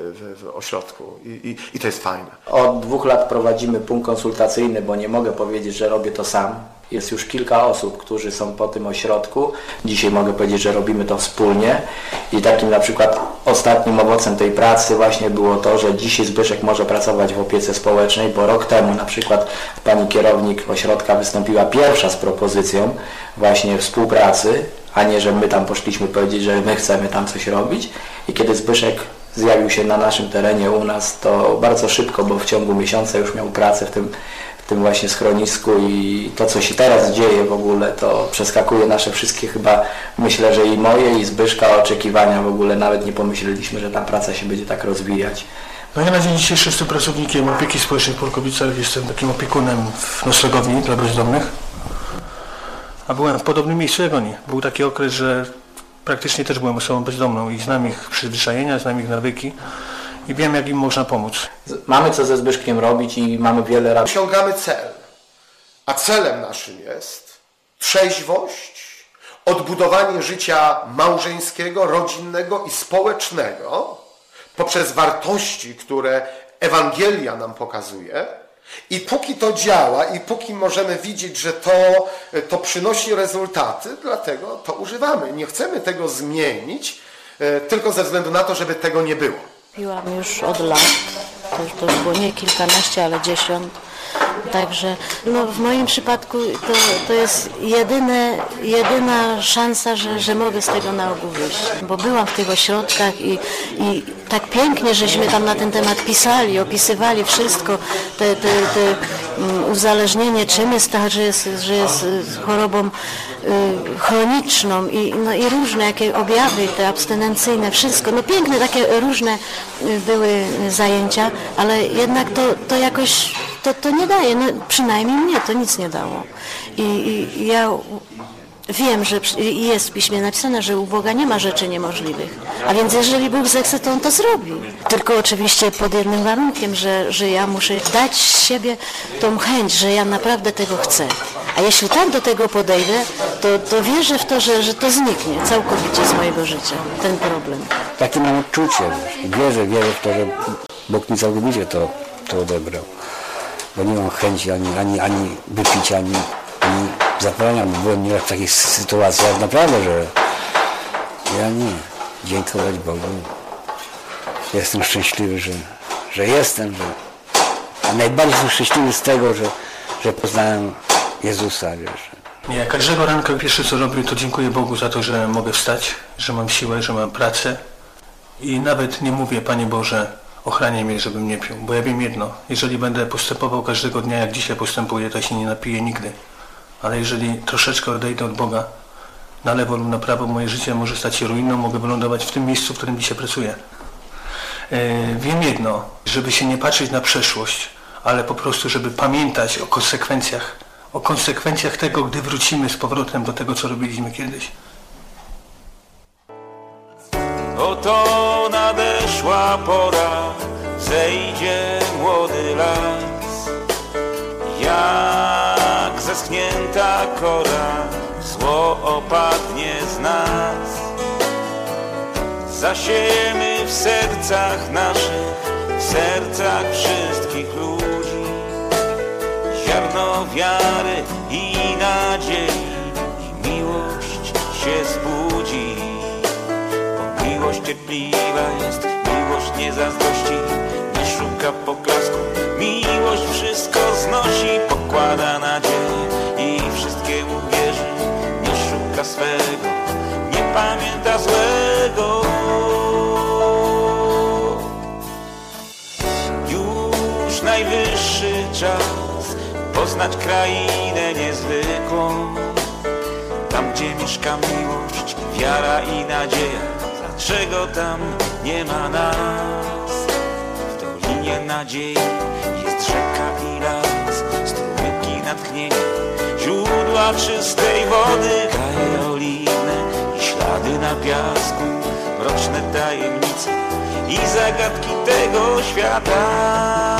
w ośrodku. I to jest fajne. Od 2 lat prowadzimy punkt konsultacyjny, bo nie mogę powiedzieć, że robię to sam. Jest już kilka osób, którzy są po tym ośrodku. Dzisiaj mogę powiedzieć, że robimy to wspólnie. I takim na przykład ostatnim owocem tej pracy właśnie było to, że dzisiaj Zbyszek może pracować w opiece społecznej, bo rok temu na przykład pani kierownik ośrodka wystąpiła pierwsza z propozycją właśnie współpracy, a nie, że my tam poszliśmy powiedzieć, że my chcemy tam coś robić. I kiedy Zbyszek zjawił się na naszym terenie u nas, to bardzo szybko, bo w ciągu miesiąca już miał pracę w tym właśnie schronisku i to, co się teraz dzieje w ogóle, to przeskakuje nasze wszystkie chyba, myślę, że i moje, i Zbyszka oczekiwania. W ogóle nawet nie pomyśleliśmy, że ta praca się będzie tak rozwijać. No ja na dzień dzisiejszy jestem pracownikiem opieki społecznej w Polkowicach, jestem takim opiekunem w noclegowni dla bezdomnych, a byłem w podobnym miejscu jak oni. Był taki okres, że praktycznie też byłem osobą bezdomną i znam ich przyzwyczajenia, znam ich nawyki i wiem, jak im można pomóc. Mamy co ze Zbyszkiem robić i mamy wiele rad. Osiągamy cel, a celem naszym jest trzeźwość, odbudowanie życia małżeńskiego, rodzinnego i społecznego poprzez wartości, które Ewangelia nam pokazuje. I póki to działa i póki możemy widzieć, że to przynosi rezultaty, dlatego to używamy. Nie chcemy tego zmienić tylko ze względu na to, żeby tego nie było. Piłam już od lat, to już było nie kilkanaście, ale 10. Także no, w moim przypadku to jest jedyna szansa, że mogę z tego na ogół wyjść. Bo byłam w tych ośrodkach i tak pięknie, żeśmy tam na ten temat pisali, opisywali wszystko, te uzależnienie, czym jest tak, że jest chorobą chroniczną i różne jakie objawy, te abstynencyjne, wszystko. No piękne takie różne były zajęcia, ale jednak to jakoś to nie daje, no, przynajmniej mnie to nic nie dało. I ja wiem, że jest w Piśmie napisane, że u Boga nie ma rzeczy niemożliwych. A więc jeżeli Bóg zechce, to On to zrobi. Tylko oczywiście pod jednym warunkiem, że ja muszę dać z siebie tą chęć, że ja naprawdę tego chcę. A jeśli tak do tego podejdę, to wierzę w to, że to zniknie całkowicie z mojego życia, ten problem. Takie mam odczucie, wierzę w to, że Bóg mi całkowicie to odebrał. Bo nie mam chęci ani wypić, ani zapalania. Byłem nieraz w takich sytuacjach naprawdę, że ja nie. Dziękować Bogu. Jestem szczęśliwy, że jestem, a najbardziej jestem szczęśliwy z tego, że poznałem Jezusa, wiesz, Nie, każdego ranka pierwsze co robię, to dziękuję Bogu za to, że mogę wstać, że mam siłę, że mam pracę. I nawet nie mówię, Panie Boże, ochraniaj mnie, żebym nie pił. Bo ja wiem jedno, jeżeli będę postępował każdego dnia, jak dzisiaj postępuję, to się nie napiję nigdy. Ale jeżeli troszeczkę odejdę od Boga, na lewo lub na prawo, moje życie może stać się ruiną, mogę wylądować w tym miejscu, w którym dzisiaj pracuję. Wiem jedno, żeby się nie patrzeć na przeszłość, ale po prostu, żeby pamiętać o konsekwencjach tego, gdy wrócimy z powrotem do tego, co robiliśmy kiedyś. Oto nadeszła pora, zejdzie młody las. Jak zeschnięta kora, zło opadnie z nas. Zasiejemy w sercach naszych, w sercach wszystkich ludzi ziarno wiary i nadziei, i miłość się zbudzi. Bo miłość cierpliwa jest, miłość nie zazdrości, nie szuka poklasku, miłość wszystko znosi, pokłada nadzieję i wszystkiemu wierzy, nie szuka swego, nie pamięta złego. Już najwyższy czas poznać krainę niezwykłą, tam gdzie mieszka miłość, wiara i nadzieja. Dlaczego tam nie ma nas? W dolinie nadziei jest rzeka i las, strumyki natchnienia, źródła czystej wody, gaje oliwne i ślady na piasku, mroczne tajemnice i zagadki tego świata.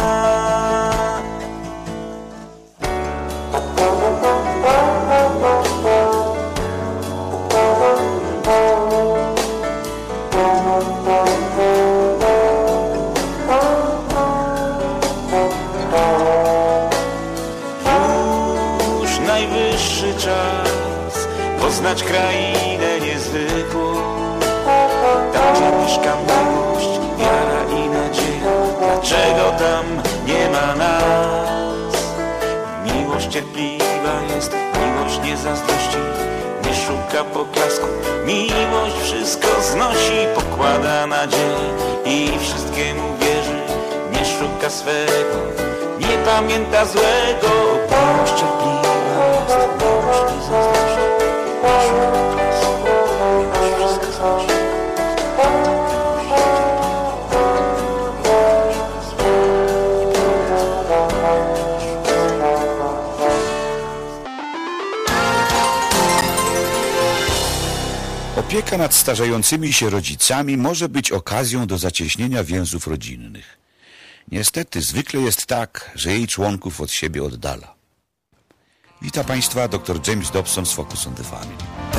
Już najwyższy czas poznać krainę niezwykłą, tam gdzie mieszka miłość, wiara i nadzieja. Dlaczego tam nie ma nas? Miłość cierpliwa jest, miłość nie zazdrości, nie szuka poklasku, miłość wszystko znosi, pokłada nadzieję i wszystkiemu wierzy, nie szuka swego, nie pamięta złego. Miłość cierpliwa jest, miłość nie zazdrości, nie szuka poklasku, miłość wszystko znosi. Opieka nad starzejącymi się rodzicami może być okazją do zacieśnienia więzów rodzinnych. Niestety zwykle jest tak, że jej członków od siebie oddala. Witam Państwa dr James Dobson z Focus on the Family.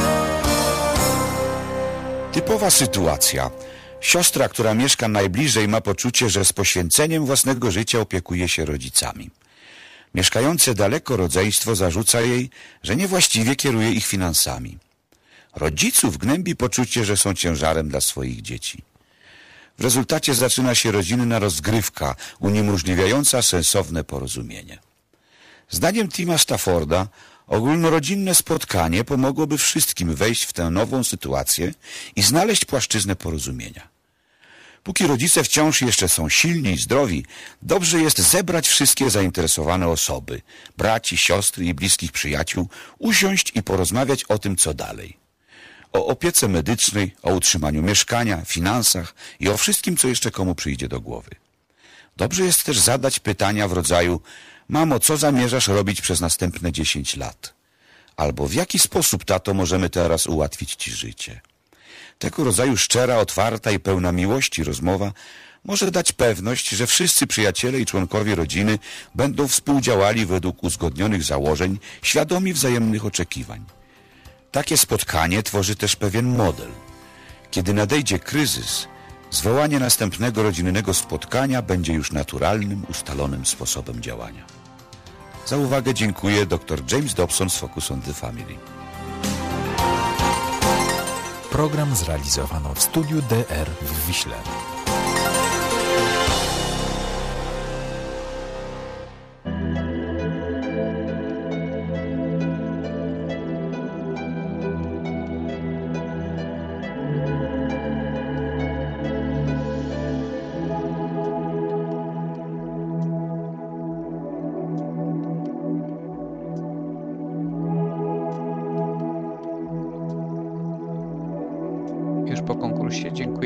Typowa sytuacja. Siostra, która mieszka najbliżej, ma poczucie, że z poświęceniem własnego życia opiekuje się rodzicami. Mieszkające daleko rodzeństwo zarzuca jej, że niewłaściwie kieruje ich finansami. Rodziców gnębi poczucie, że są ciężarem dla swoich dzieci. W rezultacie zaczyna się rodzinna rozgrywka, uniemożliwiająca sensowne porozumienie. Zdaniem Tima Stafforda ogólnorodzinne spotkanie pomogłoby wszystkim wejść w tę nową sytuację i znaleźć płaszczyznę porozumienia. Póki rodzice wciąż jeszcze są silni i zdrowi, dobrze jest zebrać wszystkie zainteresowane osoby, braci, siostry i bliskich przyjaciół, usiąść i porozmawiać o tym, co dalej. O opiece medycznej, o utrzymaniu mieszkania, finansach i o wszystkim, co jeszcze komu przyjdzie do głowy. Dobrze jest też zadać pytania w rodzaju: mamo, co zamierzasz robić przez następne 10 lat? Albo w jaki sposób, tato, możemy teraz ułatwić ci życie? Tego rodzaju szczera, otwarta i pełna miłości rozmowa może dać pewność, że wszyscy przyjaciele i członkowie rodziny będą współdziałali według uzgodnionych założeń, świadomi wzajemnych oczekiwań. Takie spotkanie tworzy też pewien model. Kiedy nadejdzie kryzys, zwołanie następnego rodzinnego spotkania będzie już naturalnym, ustalonym sposobem działania. Za uwagę dziękuję dr James Dobson z Focus on the Family. Program zrealizowano w studiu DR w Wiśle.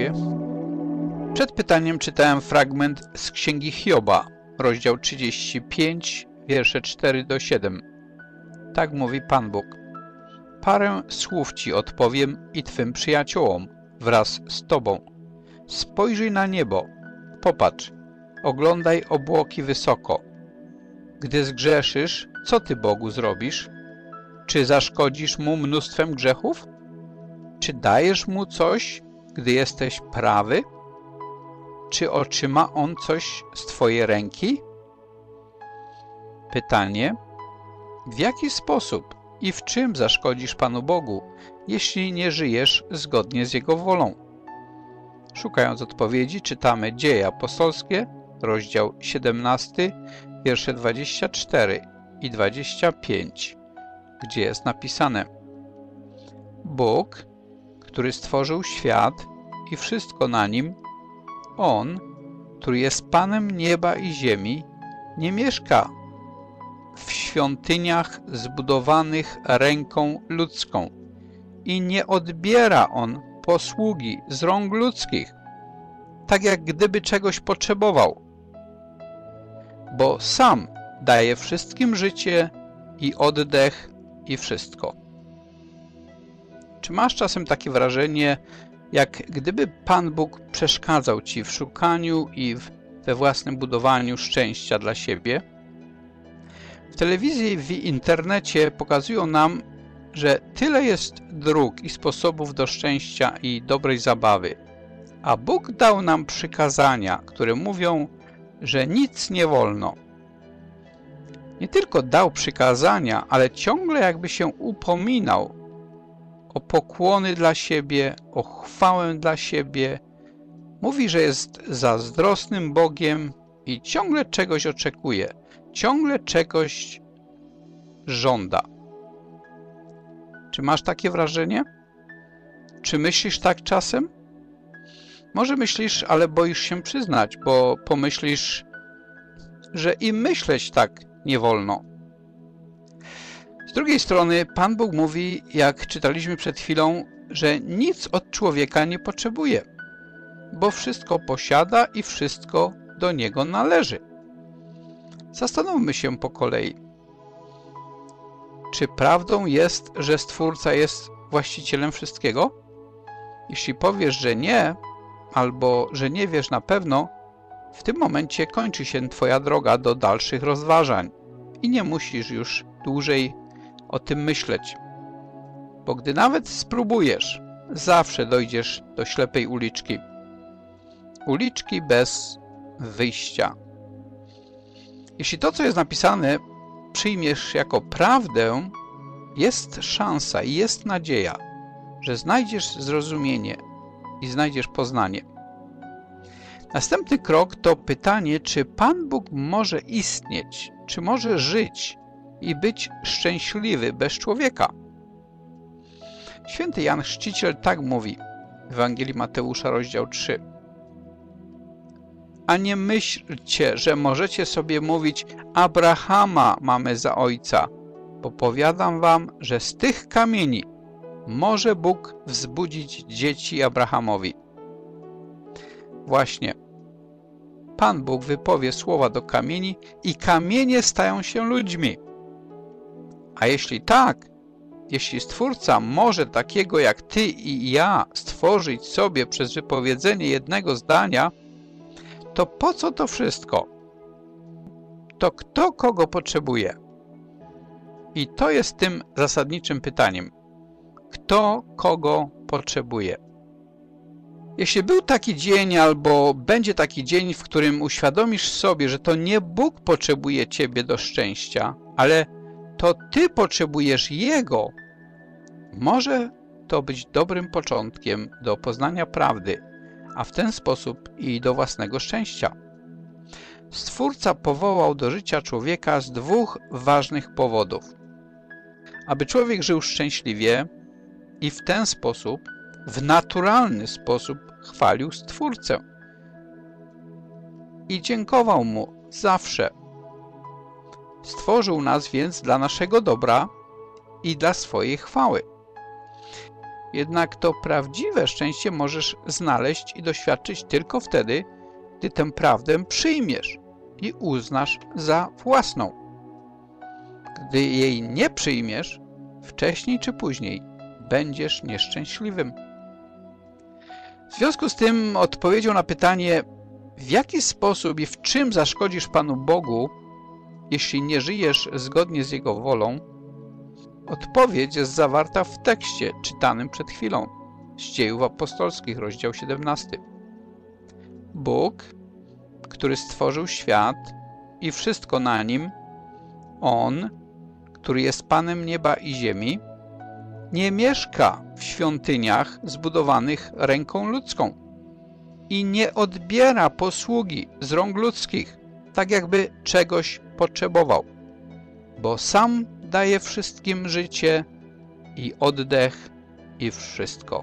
witajcie. Przed pytaniem czytałem fragment z Księgi Hioba, rozdział 35, wiersze 4 do 7. Tak mówi Pan Bóg. Parę słów Ci odpowiem i Twym przyjaciołom wraz z Tobą. Spojrzyj na niebo, popatrz, oglądaj obłoki wysoko. Gdy zgrzeszysz, co Ty Bogu zrobisz? Czy zaszkodzisz Mu mnóstwem grzechów? Czy dajesz Mu coś, gdy jesteś prawy? Czy otrzyma On coś z Twojej ręki? Pytanie: w jaki sposób i w czym zaszkodzisz Panu Bogu, jeśli nie żyjesz zgodnie z Jego wolą? Szukając odpowiedzi, czytamy Dzieje Apostolskie, rozdział 17, wiersze 24 i 25, gdzie jest napisane: Bóg, który stworzył świat i wszystko na nim, On, który jest Panem nieba i ziemi, nie mieszka w świątyniach zbudowanych ręką ludzką i nie odbiera On posługi z rąk ludzkich, tak jak gdyby czegoś potrzebował, bo sam daje wszystkim życie i oddech i wszystko. Czy masz czasem takie wrażenie, jak gdyby Pan Bóg przeszkadzał Ci w szukaniu i we własnym budowaniu szczęścia dla siebie? W telewizji i w internecie pokazują nam, że tyle jest dróg i sposobów do szczęścia i dobrej zabawy, a Bóg dał nam przykazania, które mówią, że nic nie wolno. Nie tylko dał przykazania, ale ciągle jakby się upominał o pokłony dla siebie, o chwałę dla siebie. Mówi, że jest zazdrosnym Bogiem i ciągle czegoś oczekuje, ciągle czegoś żąda. Czy masz takie wrażenie? Czy myślisz tak czasem? Może myślisz, ale boisz się przyznać, bo pomyślisz, że i myśleć tak nie wolno. Z drugiej strony Pan Bóg mówi, jak czytaliśmy przed chwilą, że nic od człowieka nie potrzebuje, bo wszystko posiada i wszystko do Niego należy. Zastanówmy się po kolei. Czy prawdą jest, że Stwórca jest właścicielem wszystkiego? Jeśli powiesz, że nie, albo że nie wiesz na pewno, w tym momencie kończy się Twoja droga do dalszych rozważań i nie musisz już dłużej o tym myśleć. Bo gdy nawet spróbujesz, zawsze dojdziesz do ślepej uliczki. Uliczki bez wyjścia. Jeśli to, co jest napisane, przyjmiesz jako prawdę, jest szansa i jest nadzieja, że znajdziesz zrozumienie i znajdziesz poznanie. Następny krok to pytanie, czy Pan Bóg może istnieć, czy może żyć i być szczęśliwy bez człowieka. Święty Jan Chrzciciel tak mówi w Ewangelii Mateusza, rozdział 3. A nie myślcie, że możecie sobie mówić: Abrahama mamy za ojca, bo powiadam wam, że z tych kamieni może Bóg wzbudzić dzieci Abrahamowi. Właśnie, Pan Bóg wypowie słowa do kamieni i kamienie stają się ludźmi. A jeśli tak, jeśli Stwórca może takiego jak ty i ja stworzyć sobie przez wypowiedzenie jednego zdania, to po co to wszystko? To kto kogo potrzebuje? I to jest tym zasadniczym pytaniem. Kto kogo potrzebuje? Jeśli był taki dzień albo będzie taki dzień, w którym uświadomisz sobie, że to nie Bóg potrzebuje ciebie do szczęścia, ale to ty potrzebujesz Jego, może to być dobrym początkiem do poznania prawdy, a w ten sposób i do własnego szczęścia. Stwórca powołał do życia człowieka z dwóch ważnych powodów. Aby człowiek żył szczęśliwie i w ten sposób, w naturalny sposób chwalił Stwórcę i dziękował Mu zawsze. Stworzył nas więc dla naszego dobra i dla swojej chwały. Jednak to prawdziwe szczęście możesz znaleźć i doświadczyć tylko wtedy, gdy tę prawdę przyjmiesz i uznasz za własną. Gdy jej nie przyjmiesz, wcześniej czy później będziesz nieszczęśliwym. W związku z tym odpowiedzią na pytanie, w jaki sposób i w czym zaszkodzisz Panu Bogu, jeśli nie żyjesz zgodnie z Jego wolą, odpowiedź jest zawarta w tekście czytanym przed chwilą z Dziejów Apostolskich, rozdział 17. Bóg, który stworzył świat i wszystko na nim, On, który jest Panem nieba i ziemi, nie mieszka w świątyniach zbudowanych ręką ludzką i nie odbiera posługi z rąk ludzkich, tak jakby czegoś potrzebował, bo sam daje wszystkim życie i oddech i wszystko.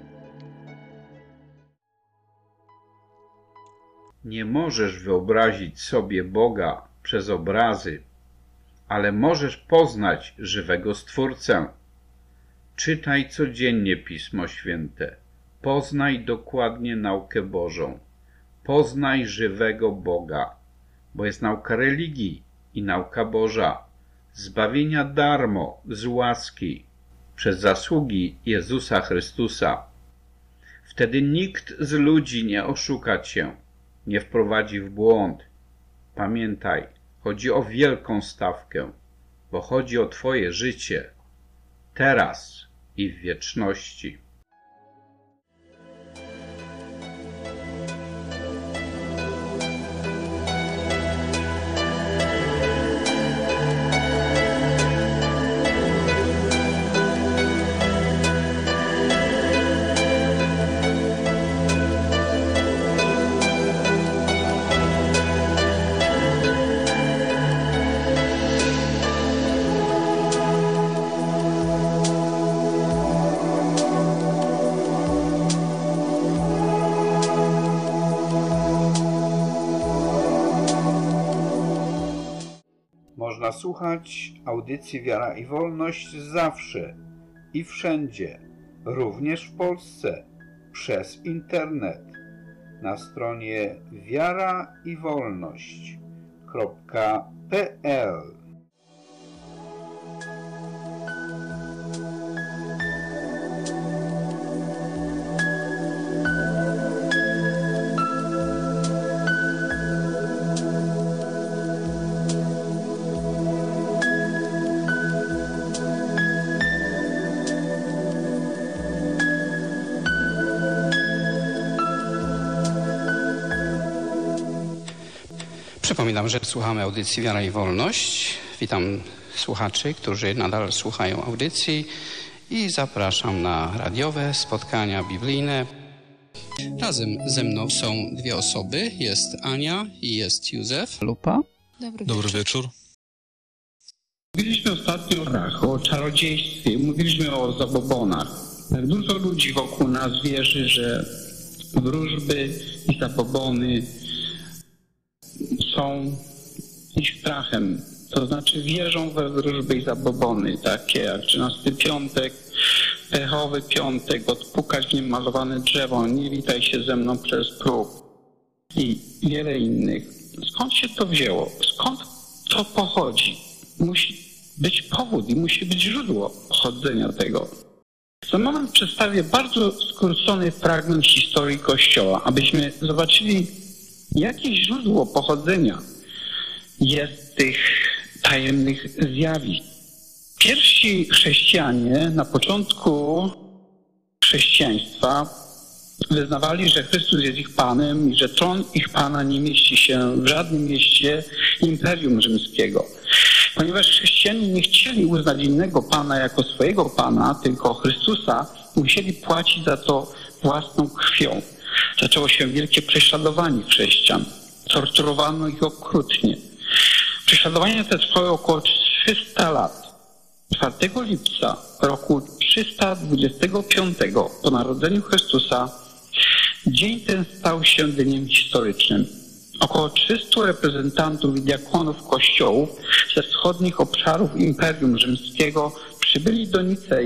Nie możesz wyobrazić sobie Boga przez obrazy, ale możesz poznać żywego Stwórcę. Czytaj codziennie Pismo Święte. Poznaj dokładnie naukę Bożą. Poznaj żywego Boga, bo jest nauka religii i nauka Boża, zbawienia darmo, z łaski, przez zasługi Jezusa Chrystusa. Wtedy nikt z ludzi nie oszuka cię, nie wprowadzi w błąd. Pamiętaj, chodzi o wielką stawkę, bo chodzi o twoje życie, teraz i w wieczności. Można słuchać audycji Wiara i Wolność zawsze i wszędzie, również w Polsce, przez internet na stronie wiaraiwolność.pl. Przypominam, że słuchamy audycji Wiara i Wolność. Witam słuchaczy, którzy nadal słuchają audycji i zapraszam na radiowe spotkania biblijne. Razem ze mną są dwie osoby. Jest Ania i jest Józef. Lupa. Dobry wieczór. Mówiliśmy ostatnio o czarodziejstwie, mówiliśmy o zabobonach. Tak dużo ludzi wokół nas wierzy, że wróżby i zabobony są ich strachem. To znaczy wierzą we wróżby i zabobony, takie jak 13 piątek, pechowy piątek, odpukać w nim malowane drzewo, nie witaj się ze mną przez próg i wiele innych. Skąd się to wzięło? Skąd to pochodzi? Musi być powód i musi być źródło pochodzenia tego. Za moment przedstawię bardzo skrócony fragment historii Kościoła, abyśmy zobaczyli, jakie źródło pochodzenia jest tych tajemnych zjawisk. Pierwsi chrześcijanie na początku chrześcijaństwa wyznawali, że Chrystus jest ich Panem i że tron ich Pana nie mieści się w żadnym mieście Imperium Rzymskiego. Ponieważ chrześcijanie nie chcieli uznać innego Pana jako swojego Pana, tylko Chrystusa, musieli płacić za to własną krwią. Zaczęło się wielkie prześladowanie chrześcijan. Torturowano ich okrutnie. Prześladowania te trwały około 300 lat. 4 lipca roku 325 po narodzeniu Chrystusa dzień ten stał się dniem historycznym. Około 300 reprezentantów i diakonów kościołów ze wschodnich obszarów Imperium Rzymskiego przybyli do Nicei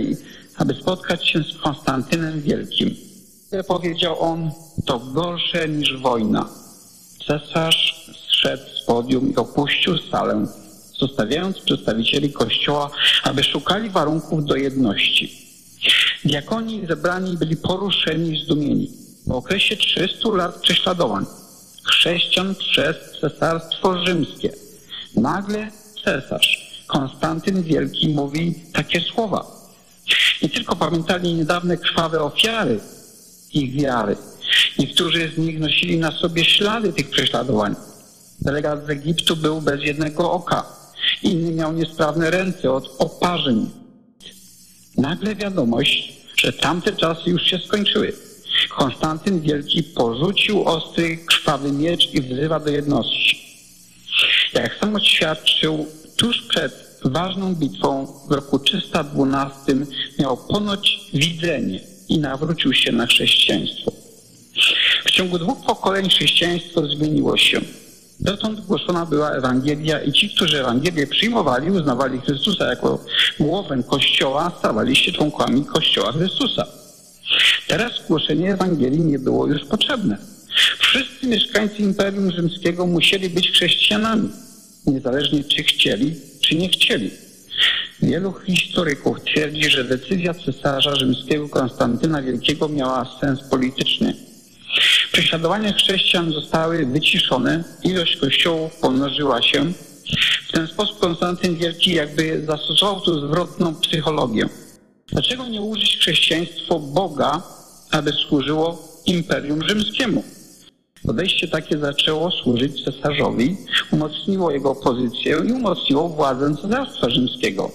aby spotkać się z Konstantynem Wielkim. Powiedział on, to gorsze niż wojna. Cesarz zszedł z podium i opuścił salę, zostawiając przedstawicieli Kościoła, aby szukali warunków do jedności. Diakoni zebrani byli poruszeni i zdumieni. Po okresie 300 lat prześladowań chrześcijan przez Cesarstwo Rzymskie nagle cesarz Konstantyn Wielki mówi takie słowa. Nie tylko pamiętali niedawne krwawe ofiary ich wiary. Niektórzy z nich nosili na sobie ślady tych prześladowań. Delegat z Egiptu był bez jednego oka. Inny miał niesprawne ręce od oparzeń. Nagle wiadomość, że tamte czasy już się skończyły. Konstantyn Wielki porzucił ostry, krwawy miecz i wzywa do jedności. Jak sam oświadczył, tuż przed ważną bitwą w roku 312 miał ponoć widzenie i nawrócił się na chrześcijaństwo. W ciągu 2 pokoleń chrześcijaństwo zmieniło się. Dotąd głoszona była Ewangelia i ci, którzy Ewangelię przyjmowali, uznawali Chrystusa jako głowę Kościoła, stawali się członkami Kościoła Chrystusa. Teraz głoszenie Ewangelii nie było już potrzebne. Wszyscy mieszkańcy Imperium Rzymskiego musieli być chrześcijanami, niezależnie czy chcieli, czy nie chcieli. Wielu historyków twierdzi, że decyzja cesarza rzymskiego Konstantyna Wielkiego miała sens polityczny. Prześladowania chrześcijan zostały wyciszone, ilość kościołów pomnożyła się. W ten sposób Konstantyn Wielki jakby zastosował tu zwrotną psychologię. Dlaczego nie użyć chrześcijaństwo Boga, aby służyło Imperium Rzymskiemu? Podejście takie zaczęło służyć cesarzowi, umocniło jego pozycję i umocniło władzę Cesarstwa Rzymskiego.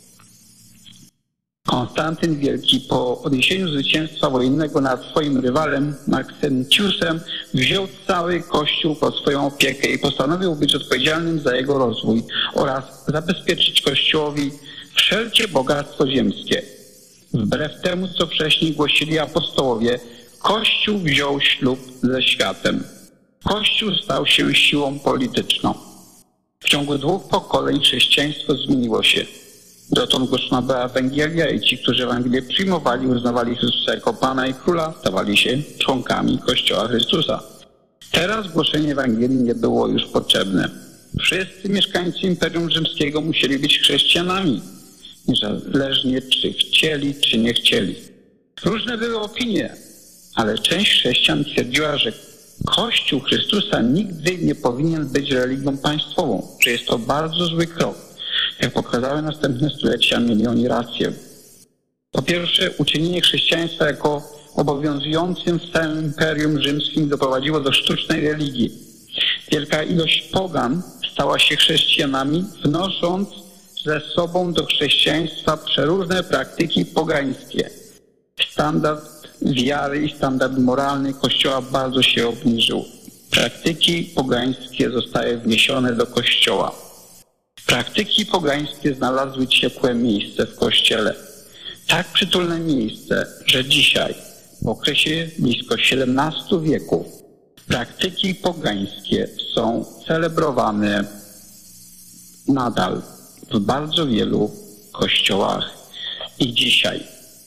Konstantyn Wielki po odniesieniu zwycięstwa wojennego nad swoim rywalem Maxentiusem wziął cały Kościół pod swoją opiekę i postanowił być odpowiedzialnym za jego rozwój oraz zabezpieczyć Kościołowi wszelkie bogactwo ziemskie. Wbrew temu, co wcześniej głosili apostołowie, Kościół wziął ślub ze światem. Kościół stał się siłą polityczną. W ciągu 2 pokoleń chrześcijaństwo zmieniło się. Dotąd głoszona była Ewangelia i ci, którzy Ewangelię przyjmowali, uznawali Chrystusa jako Pana i Króla, stawali się członkami Kościoła Chrystusa. Teraz głoszenie Ewangelii nie było już potrzebne. Wszyscy mieszkańcy Imperium Rzymskiego musieli być chrześcijanami, niezależnie czy chcieli, czy nie chcieli. Różne były opinie, ale część chrześcijan twierdziła, że Kościół Chrystusa nigdy nie powinien być religią państwową, że jest to bardzo zły krok. Jak pokazały następne stulecia, mieli oni rację. Po pierwsze, uczynienie chrześcijaństwa jako obowiązującym w całym Imperium Rzymskim doprowadziło do sztucznej religii. Wielka ilość pogan stała się chrześcijanami, wnosząc ze sobą do chrześcijaństwa przeróżne praktyki pogańskie. Standard wiary i standard moralny Kościoła bardzo się obniżył. Praktyki pogańskie zostały wniesione do Kościoła. Praktyki pogańskie znalazły ciepłe miejsce w Kościele. Tak przytulne miejsce, że dzisiaj, w okresie blisko 17 wieków, praktyki pogańskie są celebrowane nadal w bardzo wielu kościołach i dzisiaj.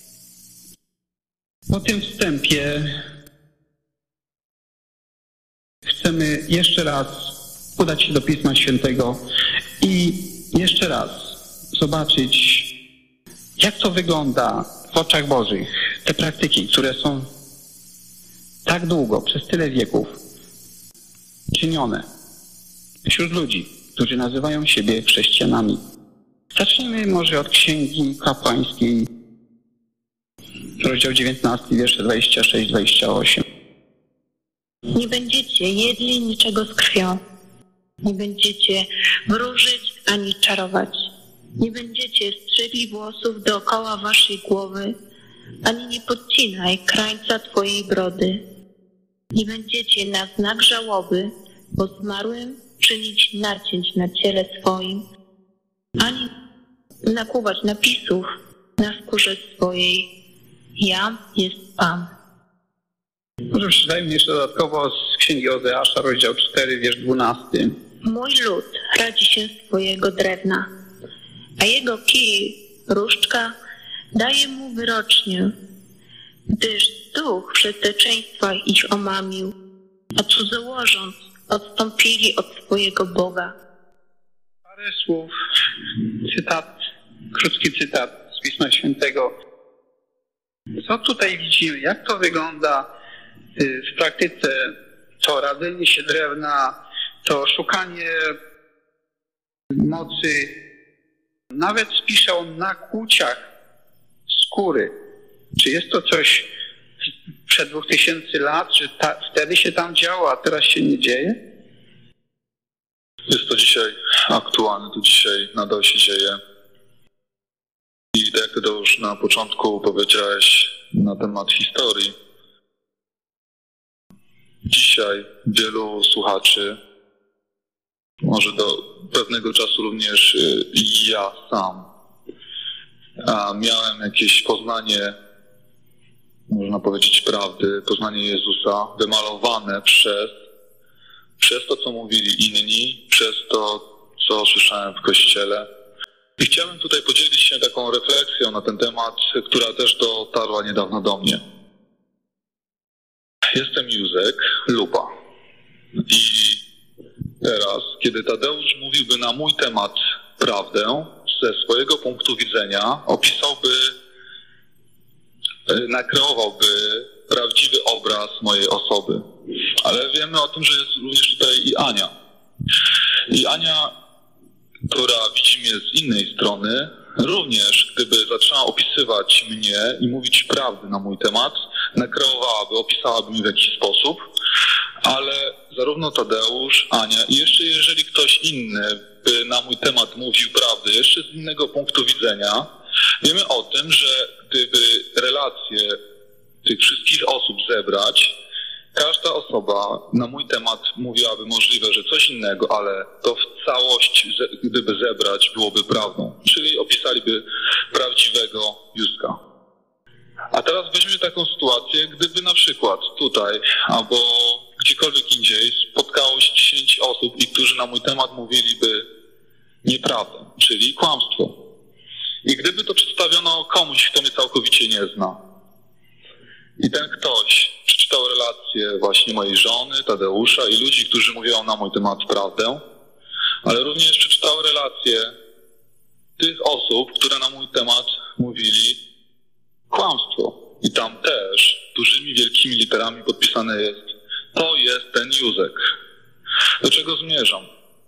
Po tym wstępie chcemy jeszcze raz udać się do Pisma Świętego i jeszcze raz zobaczyć, jak to wygląda w oczach Bożych. Te praktyki, które są tak długo, przez tyle wieków czynione wśród ludzi, którzy nazywają siebie chrześcijanami. Zacznijmy może od Księgi Kapłańskiej, rozdział 19, wiersze 26-28. Nie będziecie jedli niczego z krwią. Nie będziecie wróżyć ani czarować. Nie będziecie strzygli włosów dookoła waszej głowy, ani nie podcinaj krańca twojej brody. Nie będziecie na znak żałoby po zmarłym czynić nacięć na ciele swoim, ani nakłuwać napisów na skórze swojej. Ja jest Pan. Może przeczytajmy jeszcze dodatkowo z Księgi Ozeasza, rozdział 4, wiersz 12. Mój lud radzi się z twojego drewna, a jego kij, różdżka daje mu wyrocznie, gdyż duch przestępstwa ich omamił, a cudzołożąc odstąpili od swojego Boga. Parę słów, krótki cytat z Pisma Świętego. Co tutaj widzimy? Jak to wygląda w praktyce? To radzenie się drewna, to szukanie mocy. Nawet pisze o nakłuciach skóry. Czy jest to coś przed 2000 lat, że wtedy się tam działo, a teraz się nie dzieje? Jest to dzisiaj aktualne, to dzisiaj nadal się dzieje. I tak jak to już na początku powiedziałeś na temat historii, dzisiaj wielu słuchaczy, może do pewnego czasu również ja sam, miałem jakieś poznanie, można powiedzieć prawdy, poznanie Jezusa, wymalowane przez to, co mówili inni, przez to, co słyszałem w Kościele. I chciałem tutaj podzielić się taką refleksją na ten temat, która też dotarła niedawno do mnie. Jestem Józek Lupa. I teraz, kiedy Tadeusz mówiłby na mój temat prawdę, ze swojego punktu widzenia opisałby, nakreowałby prawdziwy obraz mojej osoby. Ale wiemy o tym, że jest również tutaj i Ania. I Ania, która widzi mnie z innej strony, również gdyby zaczęła opisywać mnie i mówić prawdę na mój temat, nakreowałaby, opisałaby mnie w jakiś sposób, ale zarówno Tadeusz, Ania i jeszcze jeżeli ktoś inny by na mój temat mówił prawdę, jeszcze z innego punktu widzenia, wiemy o tym, że gdyby relacje tych wszystkich osób zebrać, każda osoba na mój temat mówiłaby możliwe, że coś innego, ale to w całość, gdyby zebrać, byłoby prawdą. Czyli opisaliby prawdziwego Józka. A teraz weźmy taką sytuację, gdyby na przykład tutaj albo gdziekolwiek indziej spotkało się 10 osób i którzy na mój temat mówiliby nieprawdę, czyli kłamstwo. I gdyby to przedstawiono komuś, kto mnie całkowicie nie zna. I ten ktoś przeczytał relacje właśnie mojej żony, Tadeusza i ludzi, którzy mówią na mój temat prawdę, ale również przeczytał relacje tych osób, które na mój temat mówili kłamstwo. I tam też dużymi, wielkimi literami podpisane jest: to jest ten Józek. Do czego zmierzam?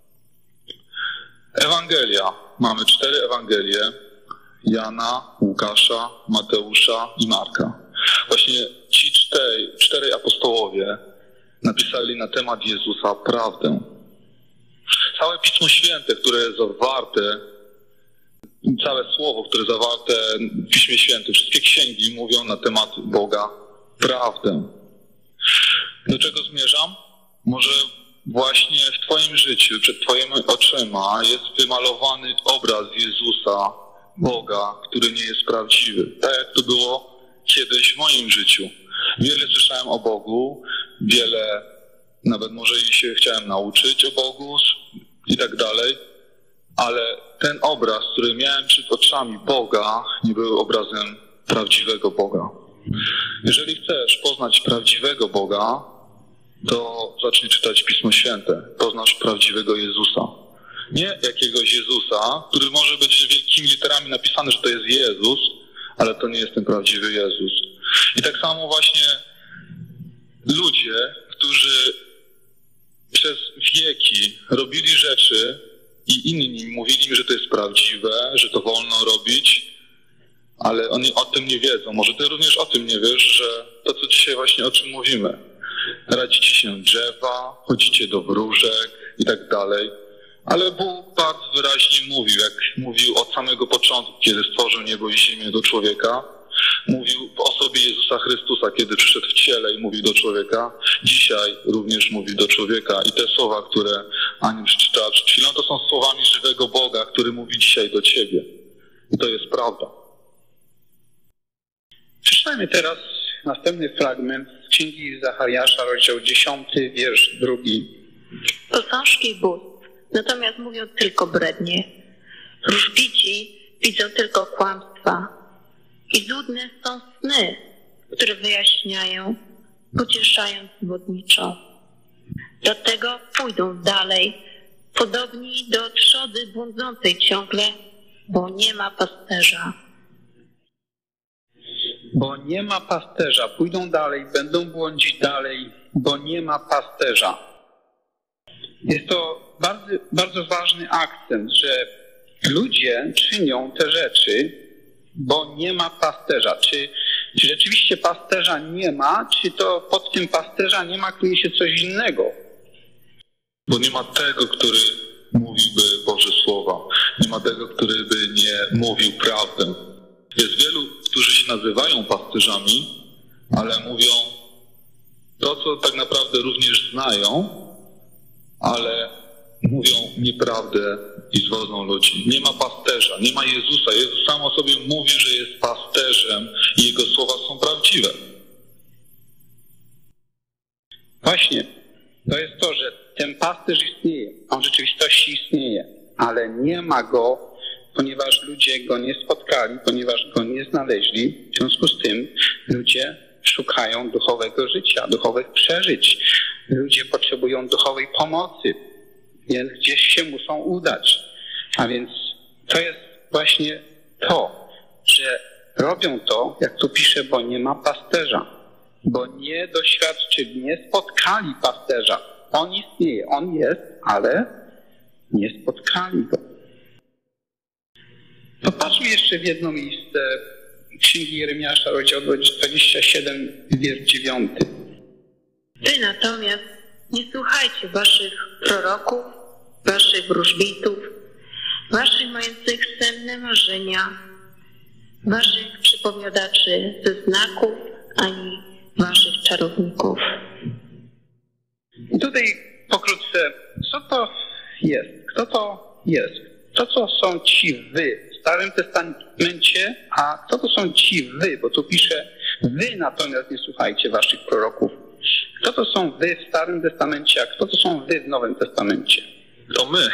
Ewangelia. Mamy 4 Ewangelie. Jana, Łukasza, Mateusza i Marka. Właśnie ci 4 apostołowie napisali na temat Jezusa prawdę. Całe Pismo Święte, które jest zawarte, całe słowo, które zawarte w Piśmie Świętym, wszystkie księgi mówią na temat Boga prawdę. Do czego zmierzam? Może właśnie w Twoim życiu, przed Twoimi oczyma jest wymalowany obraz Jezusa, Boga, który nie jest prawdziwy. Tak jak to było kiedyś w moim życiu. Wiele słyszałem o Bogu, wiele nawet może i się chciałem nauczyć o Bogu i tak dalej, ale ten obraz, który miałem przed oczami Boga, nie był obrazem prawdziwego Boga. Jeżeli chcesz poznać prawdziwego Boga, to zacznij czytać Pismo Święte. Poznasz prawdziwego Jezusa. Nie jakiegoś Jezusa, który może być wielkimi literami napisany, że to jest Jezus, ale to nie jest ten prawdziwy Jezus. I tak samo właśnie ludzie, którzy przez wieki robili rzeczy i inni mówili mi, że to jest prawdziwe, że to wolno robić, ale oni o tym nie wiedzą. Może ty również o tym nie wiesz, że to, co dzisiaj właśnie o czym mówimy. Radzicie się drzewa, chodzicie do wróżek i tak dalej. Ale Bóg bardzo wyraźnie mówił, jak mówił od samego początku, kiedy stworzył niebo i ziemię do człowieka. Mówił w osobie Jezusa Chrystusa, kiedy przyszedł w ciele i mówił do człowieka. Dzisiaj również mówi do człowieka. I te słowa, które Ania przeczytała przed chwilą, to są słowami żywego Boga, który mówi dzisiaj do ciebie. I to jest prawda. Przeczytajmy teraz następny fragment z Księgi Zachariasza, rozdział 10, wiersz 2. Posążki bóstw natomiast mówią tylko brednie. Wróżbici widzą tylko kłamstwa. I złudne są sny, które wyjaśniają, pocieszając zwodniczo. Dlatego pójdą dalej, podobni do trzody błądzącej ciągle, bo nie ma pasterza. Bo nie ma pasterza. Pójdą dalej, będą błądzić dalej, bo nie ma pasterza. Jest to bardzo, bardzo ważny akcent, że ludzie czynią te rzeczy, bo nie ma pasterza. Czy rzeczywiście pasterza nie ma, czy to pod tym pasterza nie ma, kryje się coś innego? Bo nie ma tego, który mówiłby Boże słowa. Nie ma tego, który by nie mówił prawdę. Jest wielu, którzy się nazywają pasterzami, ale mówią to, co tak naprawdę również znają, ale mówią nieprawdę i zwodzą ludzi. Nie ma pasterza, nie ma Jezusa. Jezus sam o sobie mówi, że jest pasterzem i Jego słowa są prawdziwe. Właśnie, to jest to, że ten pasterz istnieje. On w rzeczywistości istnieje, ale nie ma go, ponieważ ludzie go nie spotkali, ponieważ go nie znaleźli. W związku z tym ludzie szukają duchowego życia, duchowych przeżyć. Ludzie potrzebują duchowej pomocy, więc gdzieś się muszą udać. A więc to jest właśnie to, że robią to, jak tu pisze, bo nie ma pasterza, bo nie doświadczyli, nie spotkali pasterza. On istnieje, on jest, ale nie spotkali go. Popatrzmy jeszcze w jedno miejsce Księgi Jeremiasza, rozdział 27, wiersz 9. Wy natomiast nie słuchajcie waszych proroków, waszych wróżbitów, waszych mających senne marzenia, waszych przypowiadaczy ze znaków, ani waszych czarowników. I tutaj pokrótce, co to jest? Kto to jest? To, co są ci wy w Starym Testamencie, a kto to są ci wy? Bo tu pisze, wy natomiast nie słuchajcie waszych proroków. Kto to są wy w Starym Testamencie, a kto to są wy w Nowym Testamencie? To my.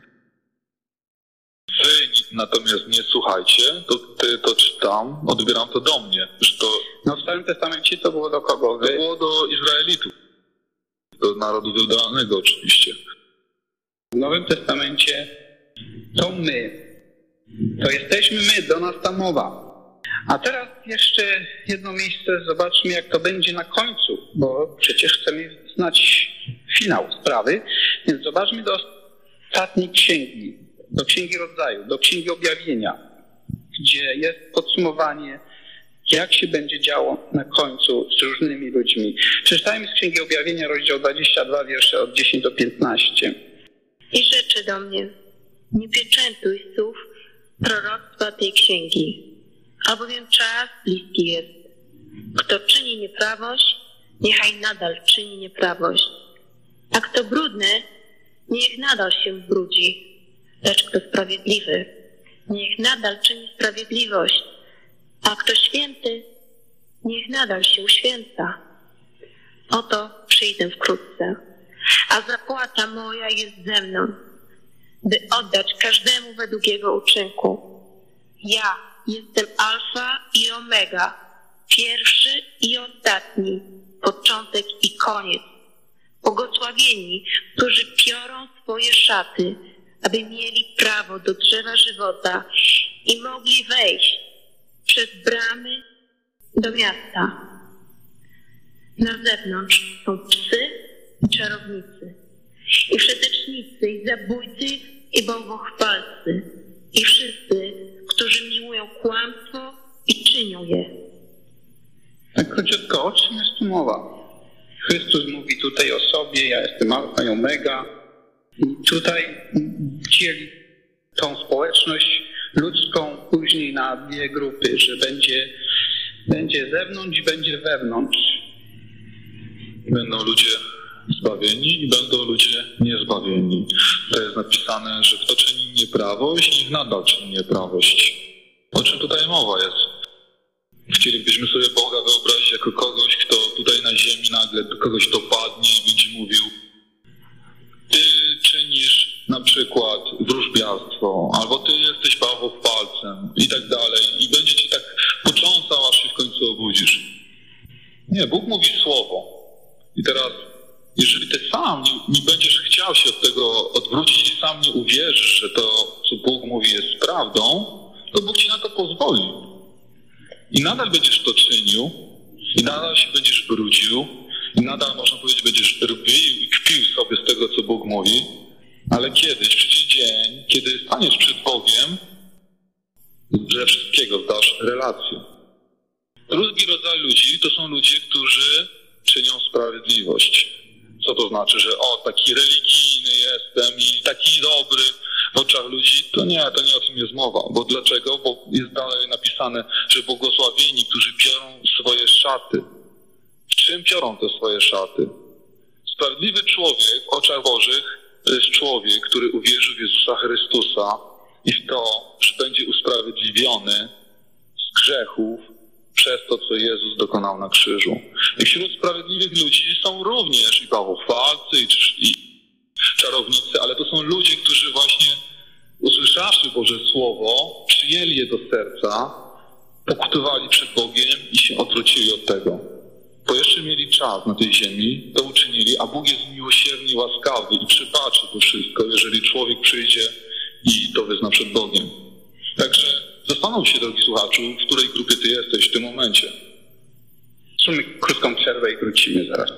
Wy natomiast nie słuchajcie, to czytam, odbieram to do mnie. Że to, no w Starym Testamencie to było do kogo? Wy? To było do Izraelitów. Do narodu wybranego oczywiście. W Nowym Testamencie to my. To jesteśmy my, do nas ta mowa. A teraz jeszcze jedno miejsce, zobaczmy jak to będzie na końcu, bo przecież chcemy znać finał sprawy, więc zobaczmy do ostatniej księgi, do Księgi Rodzaju, do Księgi Objawienia, gdzie jest podsumowanie, jak się będzie działo na końcu z różnymi ludźmi. Przeczytajmy z Księgi Objawienia, rozdział 22, wiersze od 10 do 15. I rzeczy do mnie, nie pieczętuj słów proroctwa tej księgi, albowiem czas bliski jest. Kto czyni nieprawość, niechaj nadal czyni nieprawość. A kto brudny, niech nadal się brudzi. Lecz kto sprawiedliwy, niech nadal czyni sprawiedliwość. A kto święty, niech nadal się uświęca. Oto przyjdę wkrótce, a zapłata moja jest ze mną, by oddać każdemu według jego uczynku. Ja jestem Alfa i Omega, pierwszy i ostatni, początek i koniec. Błogosławieni, którzy piorą swoje szaty, aby mieli prawo do drzewa żywota i mogli wejść przez bramy do miasta. Na zewnątrz są psy i czarownicy, i wszetecznicy, i zabójcy, i bałwochwalcy, i wszyscy, którzy miłują kłamstwo i czynią je. Tak króciutko, o czym jest tu mowa? Chrystus mówi tutaj o sobie, ja jestem Alfa i Omega. I tutaj dzieli tą społeczność ludzką później na dwie grupy, że będzie zewnątrz i będzie wewnątrz. Będą ludzie zbawieni i będą ludzie niezbawieni. To jest napisane, że kto czyni nieprawość, niech nadal czyni nieprawość. O czym tutaj mowa jest? Chcielibyśmy sobie Boga wyobrazić jako kogoś, kto tutaj na ziemi nagle do kogoś dopadnie i będzie mówił: ty czynisz na przykład wróżbiarstwo, albo ty jesteś bałwochwalcem i tak dalej. I będzie cię tak początku Nie, Bóg mówi słowo. I teraz, jeżeli ty sam nie będziesz chciał się od tego odwrócić i sam nie uwierzysz, że to, co Bóg mówi, jest prawdą, to Bóg ci na to pozwoli. I nadal będziesz to czynił, i nadal się będziesz brudził, i nadal, można powiedzieć, będziesz drwił i kpił sobie z tego, co Bóg mówi, ale kiedyś przyjdzie dzień, kiedy staniesz przed Bogiem, ze wszystkiego zdasz relację. Drugi rodzaj ludzi to są ludzie, którzy czynią sprawiedliwość. Co to znaczy, że taki religijny jestem i taki dobry w oczach ludzi? To nie o tym jest mowa. Bo dlaczego? Bo jest dalej napisane, że błogosławieni, którzy piorą swoje szaty. W czym piorą te swoje szaty? Sprawiedliwy człowiek w oczach Bożych to jest człowiek, który uwierzył w Jezusa Chrystusa i w to, że będzie usprawiedliwiony z grzechów przez to, co Jezus dokonał na krzyżu. I wśród sprawiedliwych ludzi są również i bałwochwalcy, i czarownicy, ale to są ludzie, którzy właśnie usłyszawszy Boże Słowo, przyjęli je do serca, pokutowali przed Bogiem i się odwrócili od tego. Bo jeszcze mieli czas na tej ziemi, to uczynili, a Bóg jest miłosierny i łaskawy i przebaczy to wszystko, jeżeli człowiek przyjdzie i to wyzna przed Bogiem. Także zastanów się, drogi słuchaczu, w której grupie ty jesteś w tym momencie. Zróbmy krótką przerwę i wrócimy zaraz.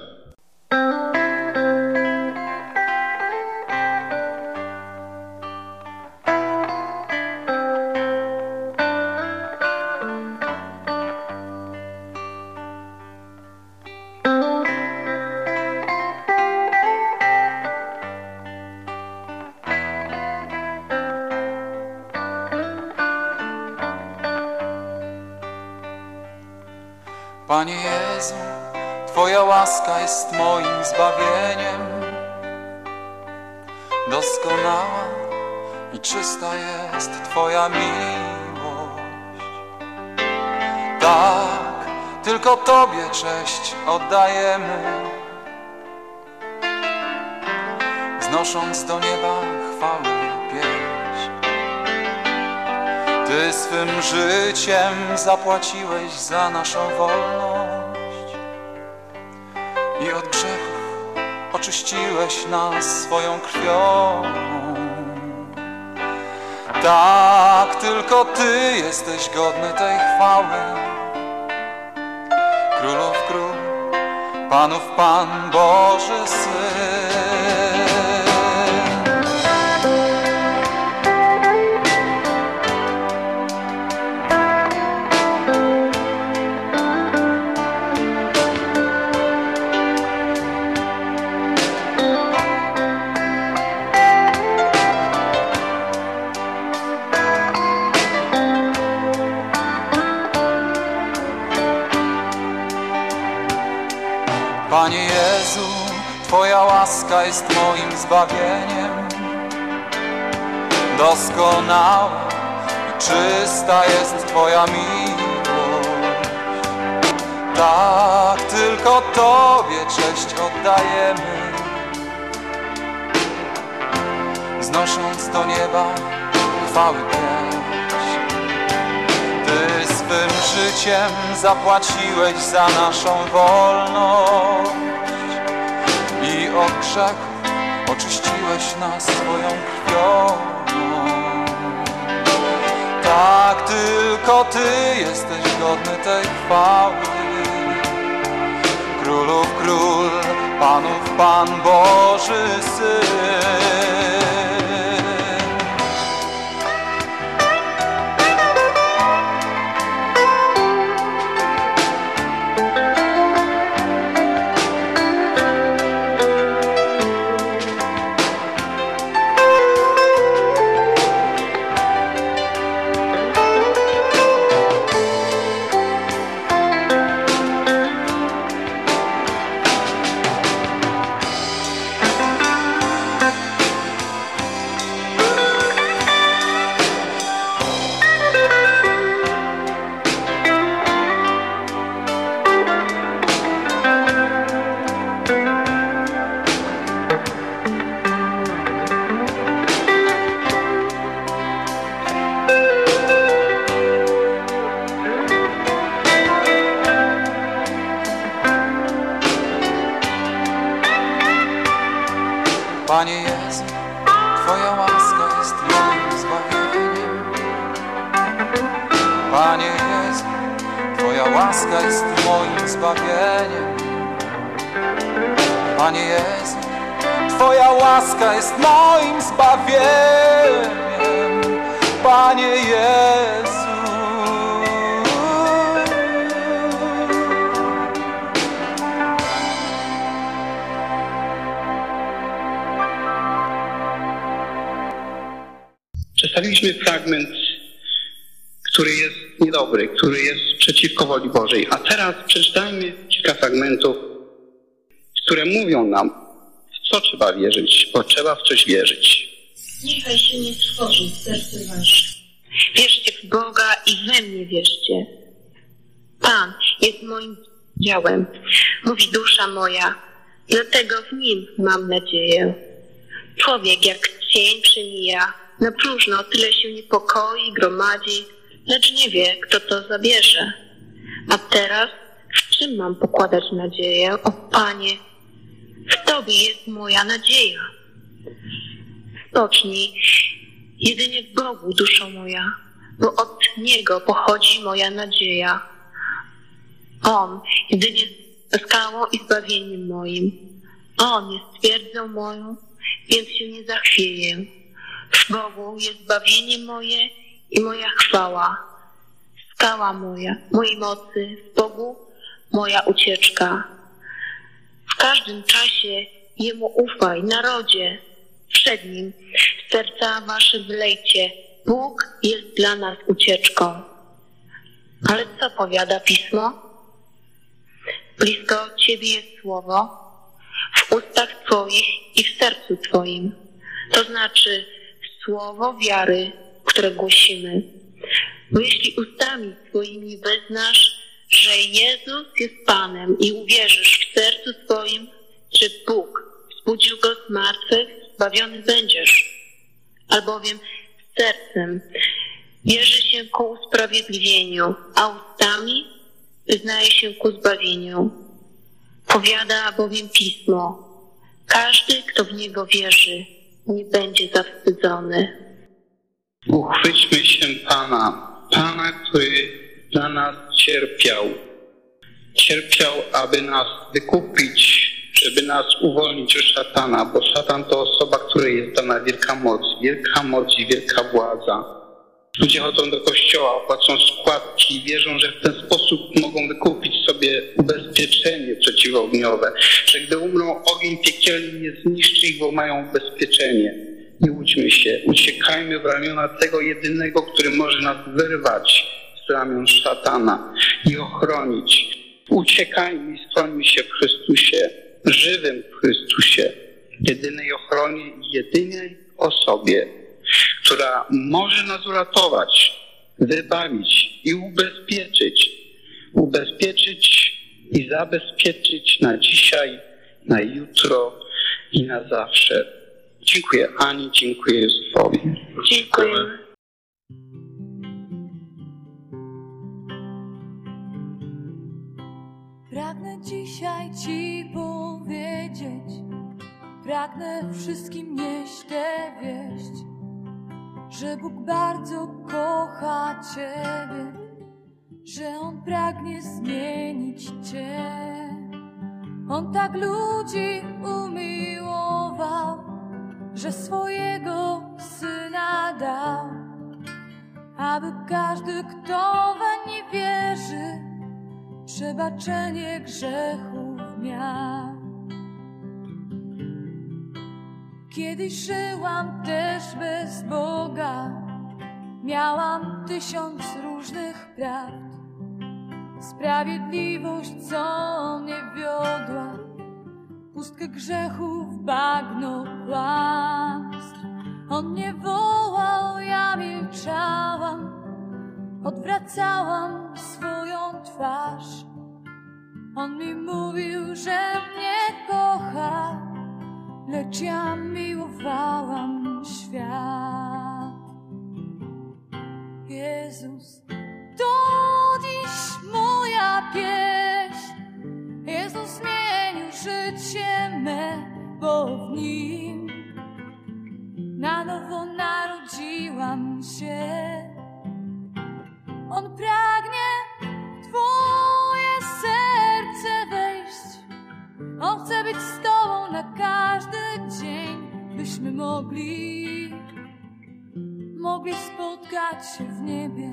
Panie Jezu, Twoja łaska jest moim zbawieniem. Doskonała i czysta jest Twoja miłość. Tak, tylko Tobie cześć oddajemy, wznosząc do nieba chwały pieśń. Ty swym życiem zapłaciłeś za naszą wolność i od grzechów oczyściłeś nas swoją krwią. Tak, tylko Ty jesteś godny tej chwały. Królów Król, Panów Pan, Boży Syn. Panie Jezu, Twoja łaska jest moim zbawieniem. Doskonała i czysta jest Twoja miłość. Tak, tylko Tobie cześć oddajemy, wznosząc do nieba chwały pieśń. Ty swym życiem zapłaciłeś za naszą wolność i od grzechu oczyściłeś nas swoją krwią. Tak, tylko Ty jesteś godny tej chwały. Królów Król, Panów Pan, Boży Syn. Panie Jezu, Twoja łaska jest moim zbawieniem. Panie Jezu, Twoja łaska jest moim zbawieniem. Panie Jezu, Twoja łaska jest moim zbawieniem. Panie Jezu. Przedstawiliśmy fragment, który jest niedobry, który jest przeciwko woli Bożej. A teraz przeczytajmy kilka fragmentów, które mówią nam, w co trzeba wierzyć, bo trzeba w coś wierzyć. Niechaj się nie tworzy w sercu waszym. Wierzcie w Boga i we mnie wierzcie. Pan jest moim działem, mówi dusza moja, dlatego w Nim mam nadzieję. Człowiek jak cień przemija, na próżno tyle się niepokoi, gromadzi, lecz nie wie, kto to zabierze. A teraz w czym mam pokładać nadzieję? O Panie, w Tobie jest moja nadzieja. Spocznij jedynie w Bogu, duszo moja, bo od Niego pochodzi moja nadzieja. On jedynie skałą i zbawieniem moim. On jest twierdzą moją, więc się nie zachwieję. W Bogu jest zbawienie moje i moja chwała. Skała moja, mojej mocy, w Bogu moja ucieczka. W każdym czasie Jemu ufaj, narodzie, przed Nim serca wasze wylejcie. Bóg jest dla nas ucieczką. Ale co powiada Pismo? Blisko Ciebie jest słowo, w ustach Twoich i w sercu Twoim. To znaczy słowo wiary, które głosimy. Bo jeśli ustami swoimi wyznasz, że Jezus jest Panem i uwierzysz w sercu swoim, że Bóg wzbudził Go z martwych, zbawiony będziesz. Albowiem sercem wierzy się ku usprawiedliwieniu, a ustami wyznaje się ku zbawieniu. Powiada bowiem Pismo, każdy, kto w Niego wierzy, nie będzie zawstydzony. Uchwyćmy się Pana, który dla nas cierpiał. Cierpiał, aby nas wykupić, żeby nas uwolnić od szatana, bo szatan to osoba, której jest dana wielka moc i wielka władza. Ludzie chodzą do kościoła, płacą składki i wierzą, że w ten sposób mogą wykupić sobie ubezpieczenie przeciwogniowe, że gdy umrą, ogień piekielny nie zniszczy ich, bo mają ubezpieczenie. Nie łudźmy się, uciekajmy w ramiona tego jedynego, który może nas wyrwać z ramion szatana i ochronić. Uciekajmy i schrońmy się w Chrystusie, żywym w Chrystusie, jedynej ochronie i jedynej osobie, która może nas uratować, wybawić i ubezpieczyć i zabezpieczyć na dzisiaj, na jutro i na zawsze. Dziękuję Ani, dziękuję Józefowi. Dziękuję. Pragnę dzisiaj Ci powiedzieć, pragnę wszystkim nieść tę wieść, że Bóg bardzo kocha Ciebie, że On pragnie zmienić Cię. On tak ludzi umiłował, że swojego Syna dał, aby każdy, kto weń nie wierzy, przebaczenie grzechów miał. Kiedyś żyłam też bez Boga, miałam 1000 różnych prawd. Sprawiedliwość, co mnie wiodła, pustkę grzechów, bagno kłamstw. On nie wołał, ja milczałam, odwracałam swoją twarz. On mi mówił, że mnie kocha, lecz ja miłowałam świat. Jezus, to dziś moja pieśń. Jezus zmienił życie me, bo w Nim mogli spotkać się w niebie.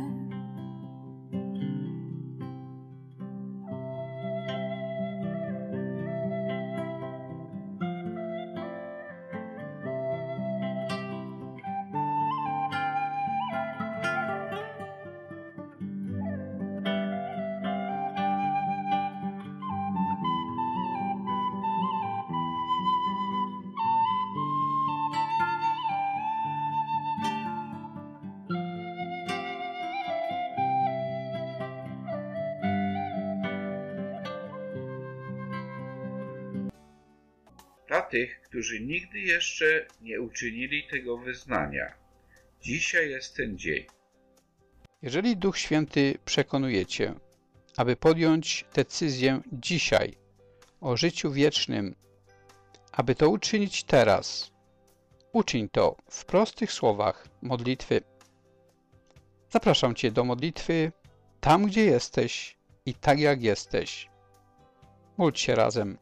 Dla tych, którzy nigdy jeszcze nie uczynili tego wyznania, dzisiaj jest ten dzień. Jeżeli Duch Święty przekonuje Cię, aby podjąć decyzję dzisiaj o życiu wiecznym, aby to uczynić teraz, uczyń to w prostych słowach modlitwy. Zapraszam Cię do modlitwy tam, gdzie jesteś i tak jak jesteś. Módl się razem.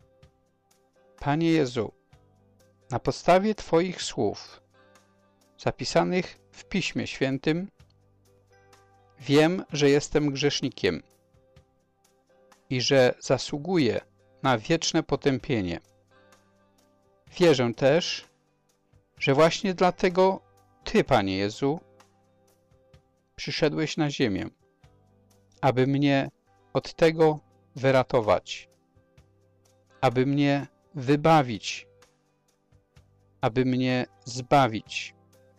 Panie Jezu, na podstawie Twoich słów zapisanych w Piśmie Świętym wiem, że jestem grzesznikiem i że zasługuję na wieczne potępienie. Wierzę też, że właśnie dlatego Ty, Panie Jezu, przyszedłeś na ziemię, aby mnie od tego wyratować, aby mnie wybawić, aby mnie zbawić.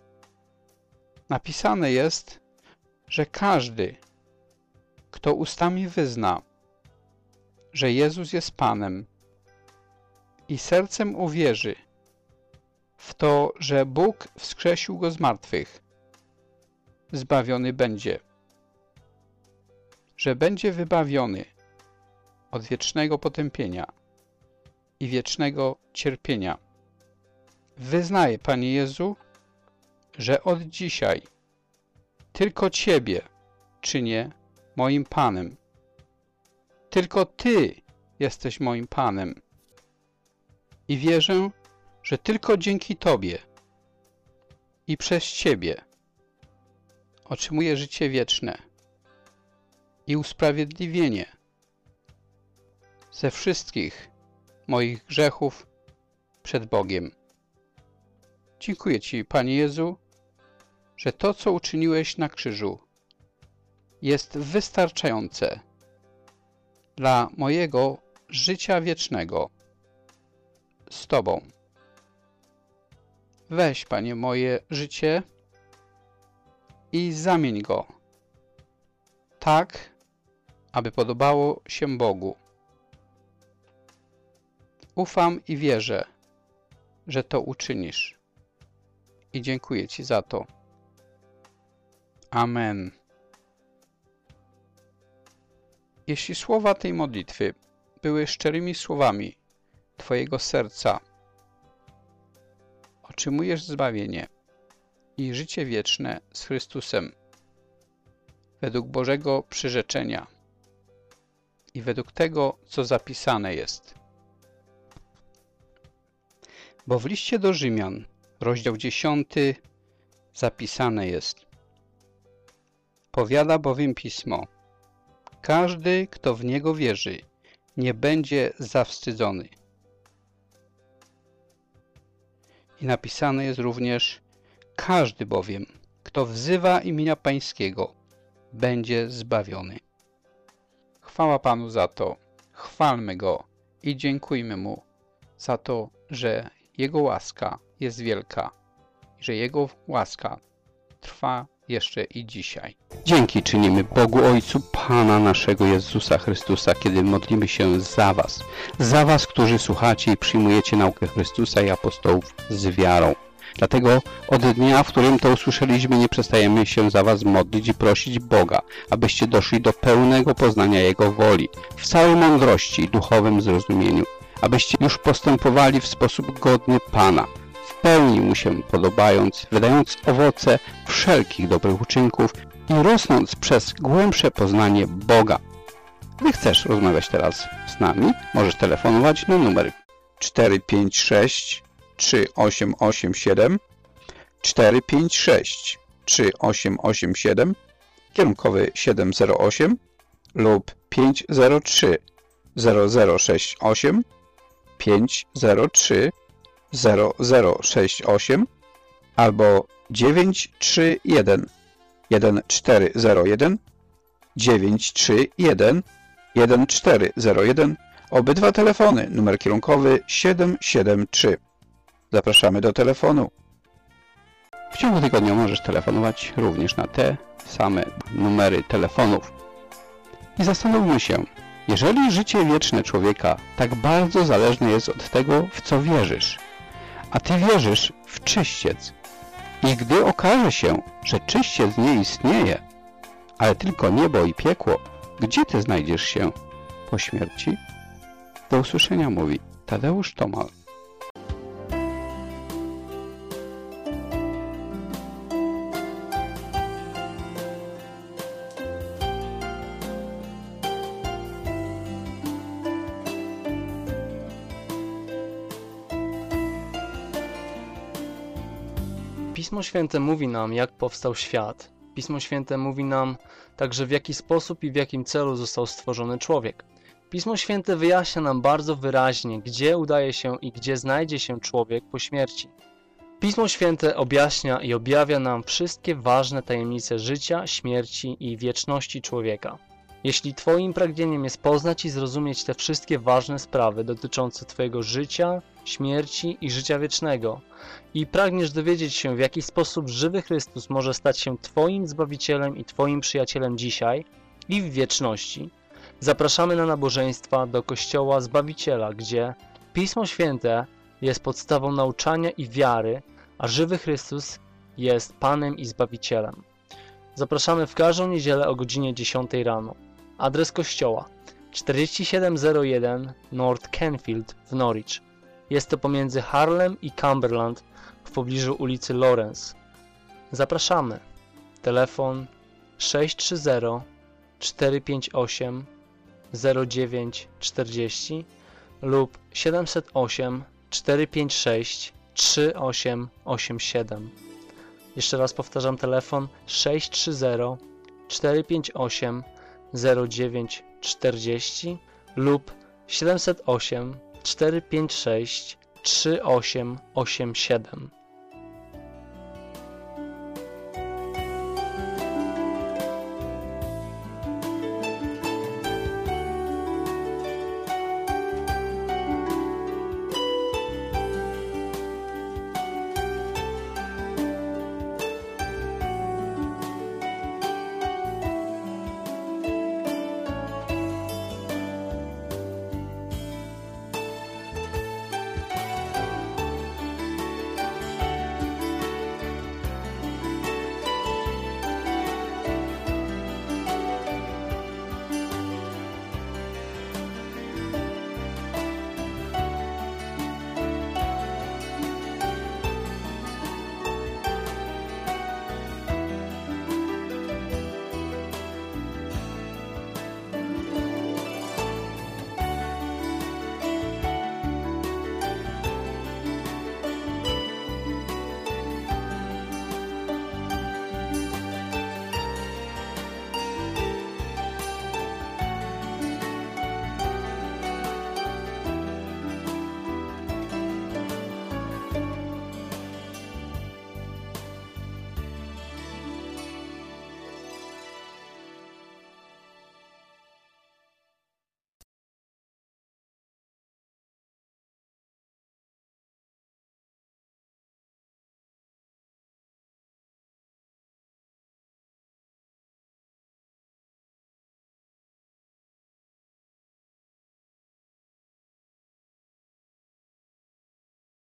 Napisane jest, że każdy, kto ustami wyzna, że Jezus jest Panem i sercem uwierzy w to, że Bóg wskrzesił Go z martwych, zbawiony będzie, że będzie wybawiony od wiecznego potępienia i wiecznego cierpienia. Wyznaję, Panie Jezu, że od dzisiaj tylko Ciebie czynię moim Panem. Tylko Ty jesteś moim Panem. I wierzę, że tylko dzięki Tobie i przez Ciebie otrzymuję życie wieczne i usprawiedliwienie ze wszystkich moich grzechów przed Bogiem. Dziękuję Ci, Panie Jezu, że to, co uczyniłeś na krzyżu, jest wystarczające dla mojego życia wiecznego z Tobą. Weź, Panie, moje życie i zamień go tak, aby podobało się Bogu. Ufam i wierzę, że to uczynisz. I dziękuję Ci za to. Amen. Jeśli słowa tej modlitwy były szczerymi słowami Twojego serca, otrzymujesz zbawienie i życie wieczne z Chrystusem według Bożego przyrzeczenia i według tego, co zapisane jest. Bo w liście do Rzymian, rozdział 10, zapisane jest: powiada bowiem Pismo, każdy, kto w Niego wierzy, nie będzie zawstydzony. I napisane jest również: każdy bowiem, kto wzywa imienia Pańskiego, będzie zbawiony. Chwała Panu za to, chwalmy Go i dziękujmy Mu za to, że Jego łaska jest wielka i że Jego łaska trwa jeszcze i dzisiaj. Dzięki czynimy Bogu Ojcu Pana naszego Jezusa Chrystusa, kiedy modlimy się za Was, którzy słuchacie i przyjmujecie naukę Chrystusa i apostołów z wiarą. Dlatego od dnia, w którym to usłyszeliśmy, nie przestajemy się za Was modlić i prosić Boga, abyście doszli do pełnego poznania Jego woli, w całej mądrości i duchowym zrozumieniu, abyście już postępowali w sposób godny Pana, w pełni Mu się podobając, wydając owoce wszelkich dobrych uczynków i rosnąc przez głębsze poznanie Boga. Gdy chcesz rozmawiać teraz z nami, możesz telefonować na numer 456 3887 456 3887, kierunkowy 708 lub 503 0068 503 0068 albo 931 1401 931 1401. Obydwa telefony, numer kierunkowy 773. Zapraszamy do telefonu. W ciągu tygodnia możesz telefonować również na te same numery telefonów. I zastanówmy się, jeżeli życie wieczne człowieka tak bardzo zależne jest od tego, w co wierzysz, a ty wierzysz w czyściec, i gdy okaże się, że czyściec nie istnieje, ale tylko niebo i piekło, gdzie ty znajdziesz się po śmierci? Do usłyszenia, mówi Tadeusz Tomal. Pismo Święte mówi nam, jak powstał świat. Pismo Święte mówi nam także, w jaki sposób i w jakim celu został stworzony człowiek. Pismo Święte wyjaśnia nam bardzo wyraźnie, gdzie udaje się i gdzie znajdzie się człowiek po śmierci. Pismo Święte objaśnia i objawia nam wszystkie ważne tajemnice życia, śmierci i wieczności człowieka. Jeśli Twoim pragnieniem jest poznać i zrozumieć te wszystkie ważne sprawy dotyczące Twojego życia, śmierci i życia wiecznego i pragniesz dowiedzieć się, w jaki sposób żywy Chrystus może stać się Twoim Zbawicielem i Twoim przyjacielem dzisiaj i w wieczności, zapraszamy na nabożeństwa do Kościoła Zbawiciela, gdzie Pismo Święte jest podstawą nauczania i wiary, a żywy Chrystus jest Panem i Zbawicielem. Zapraszamy w każdą niedzielę o godzinie 10 rano. Adres kościoła 4701 North Canfield w Norwich. Jest to pomiędzy Harlem i Cumberland w pobliżu ulicy Lawrence. Zapraszamy. Telefon 630 458 0940 lub 708 456 3887. Jeszcze raz powtarzam, telefon 630 458 0940 lub 708 456 3887.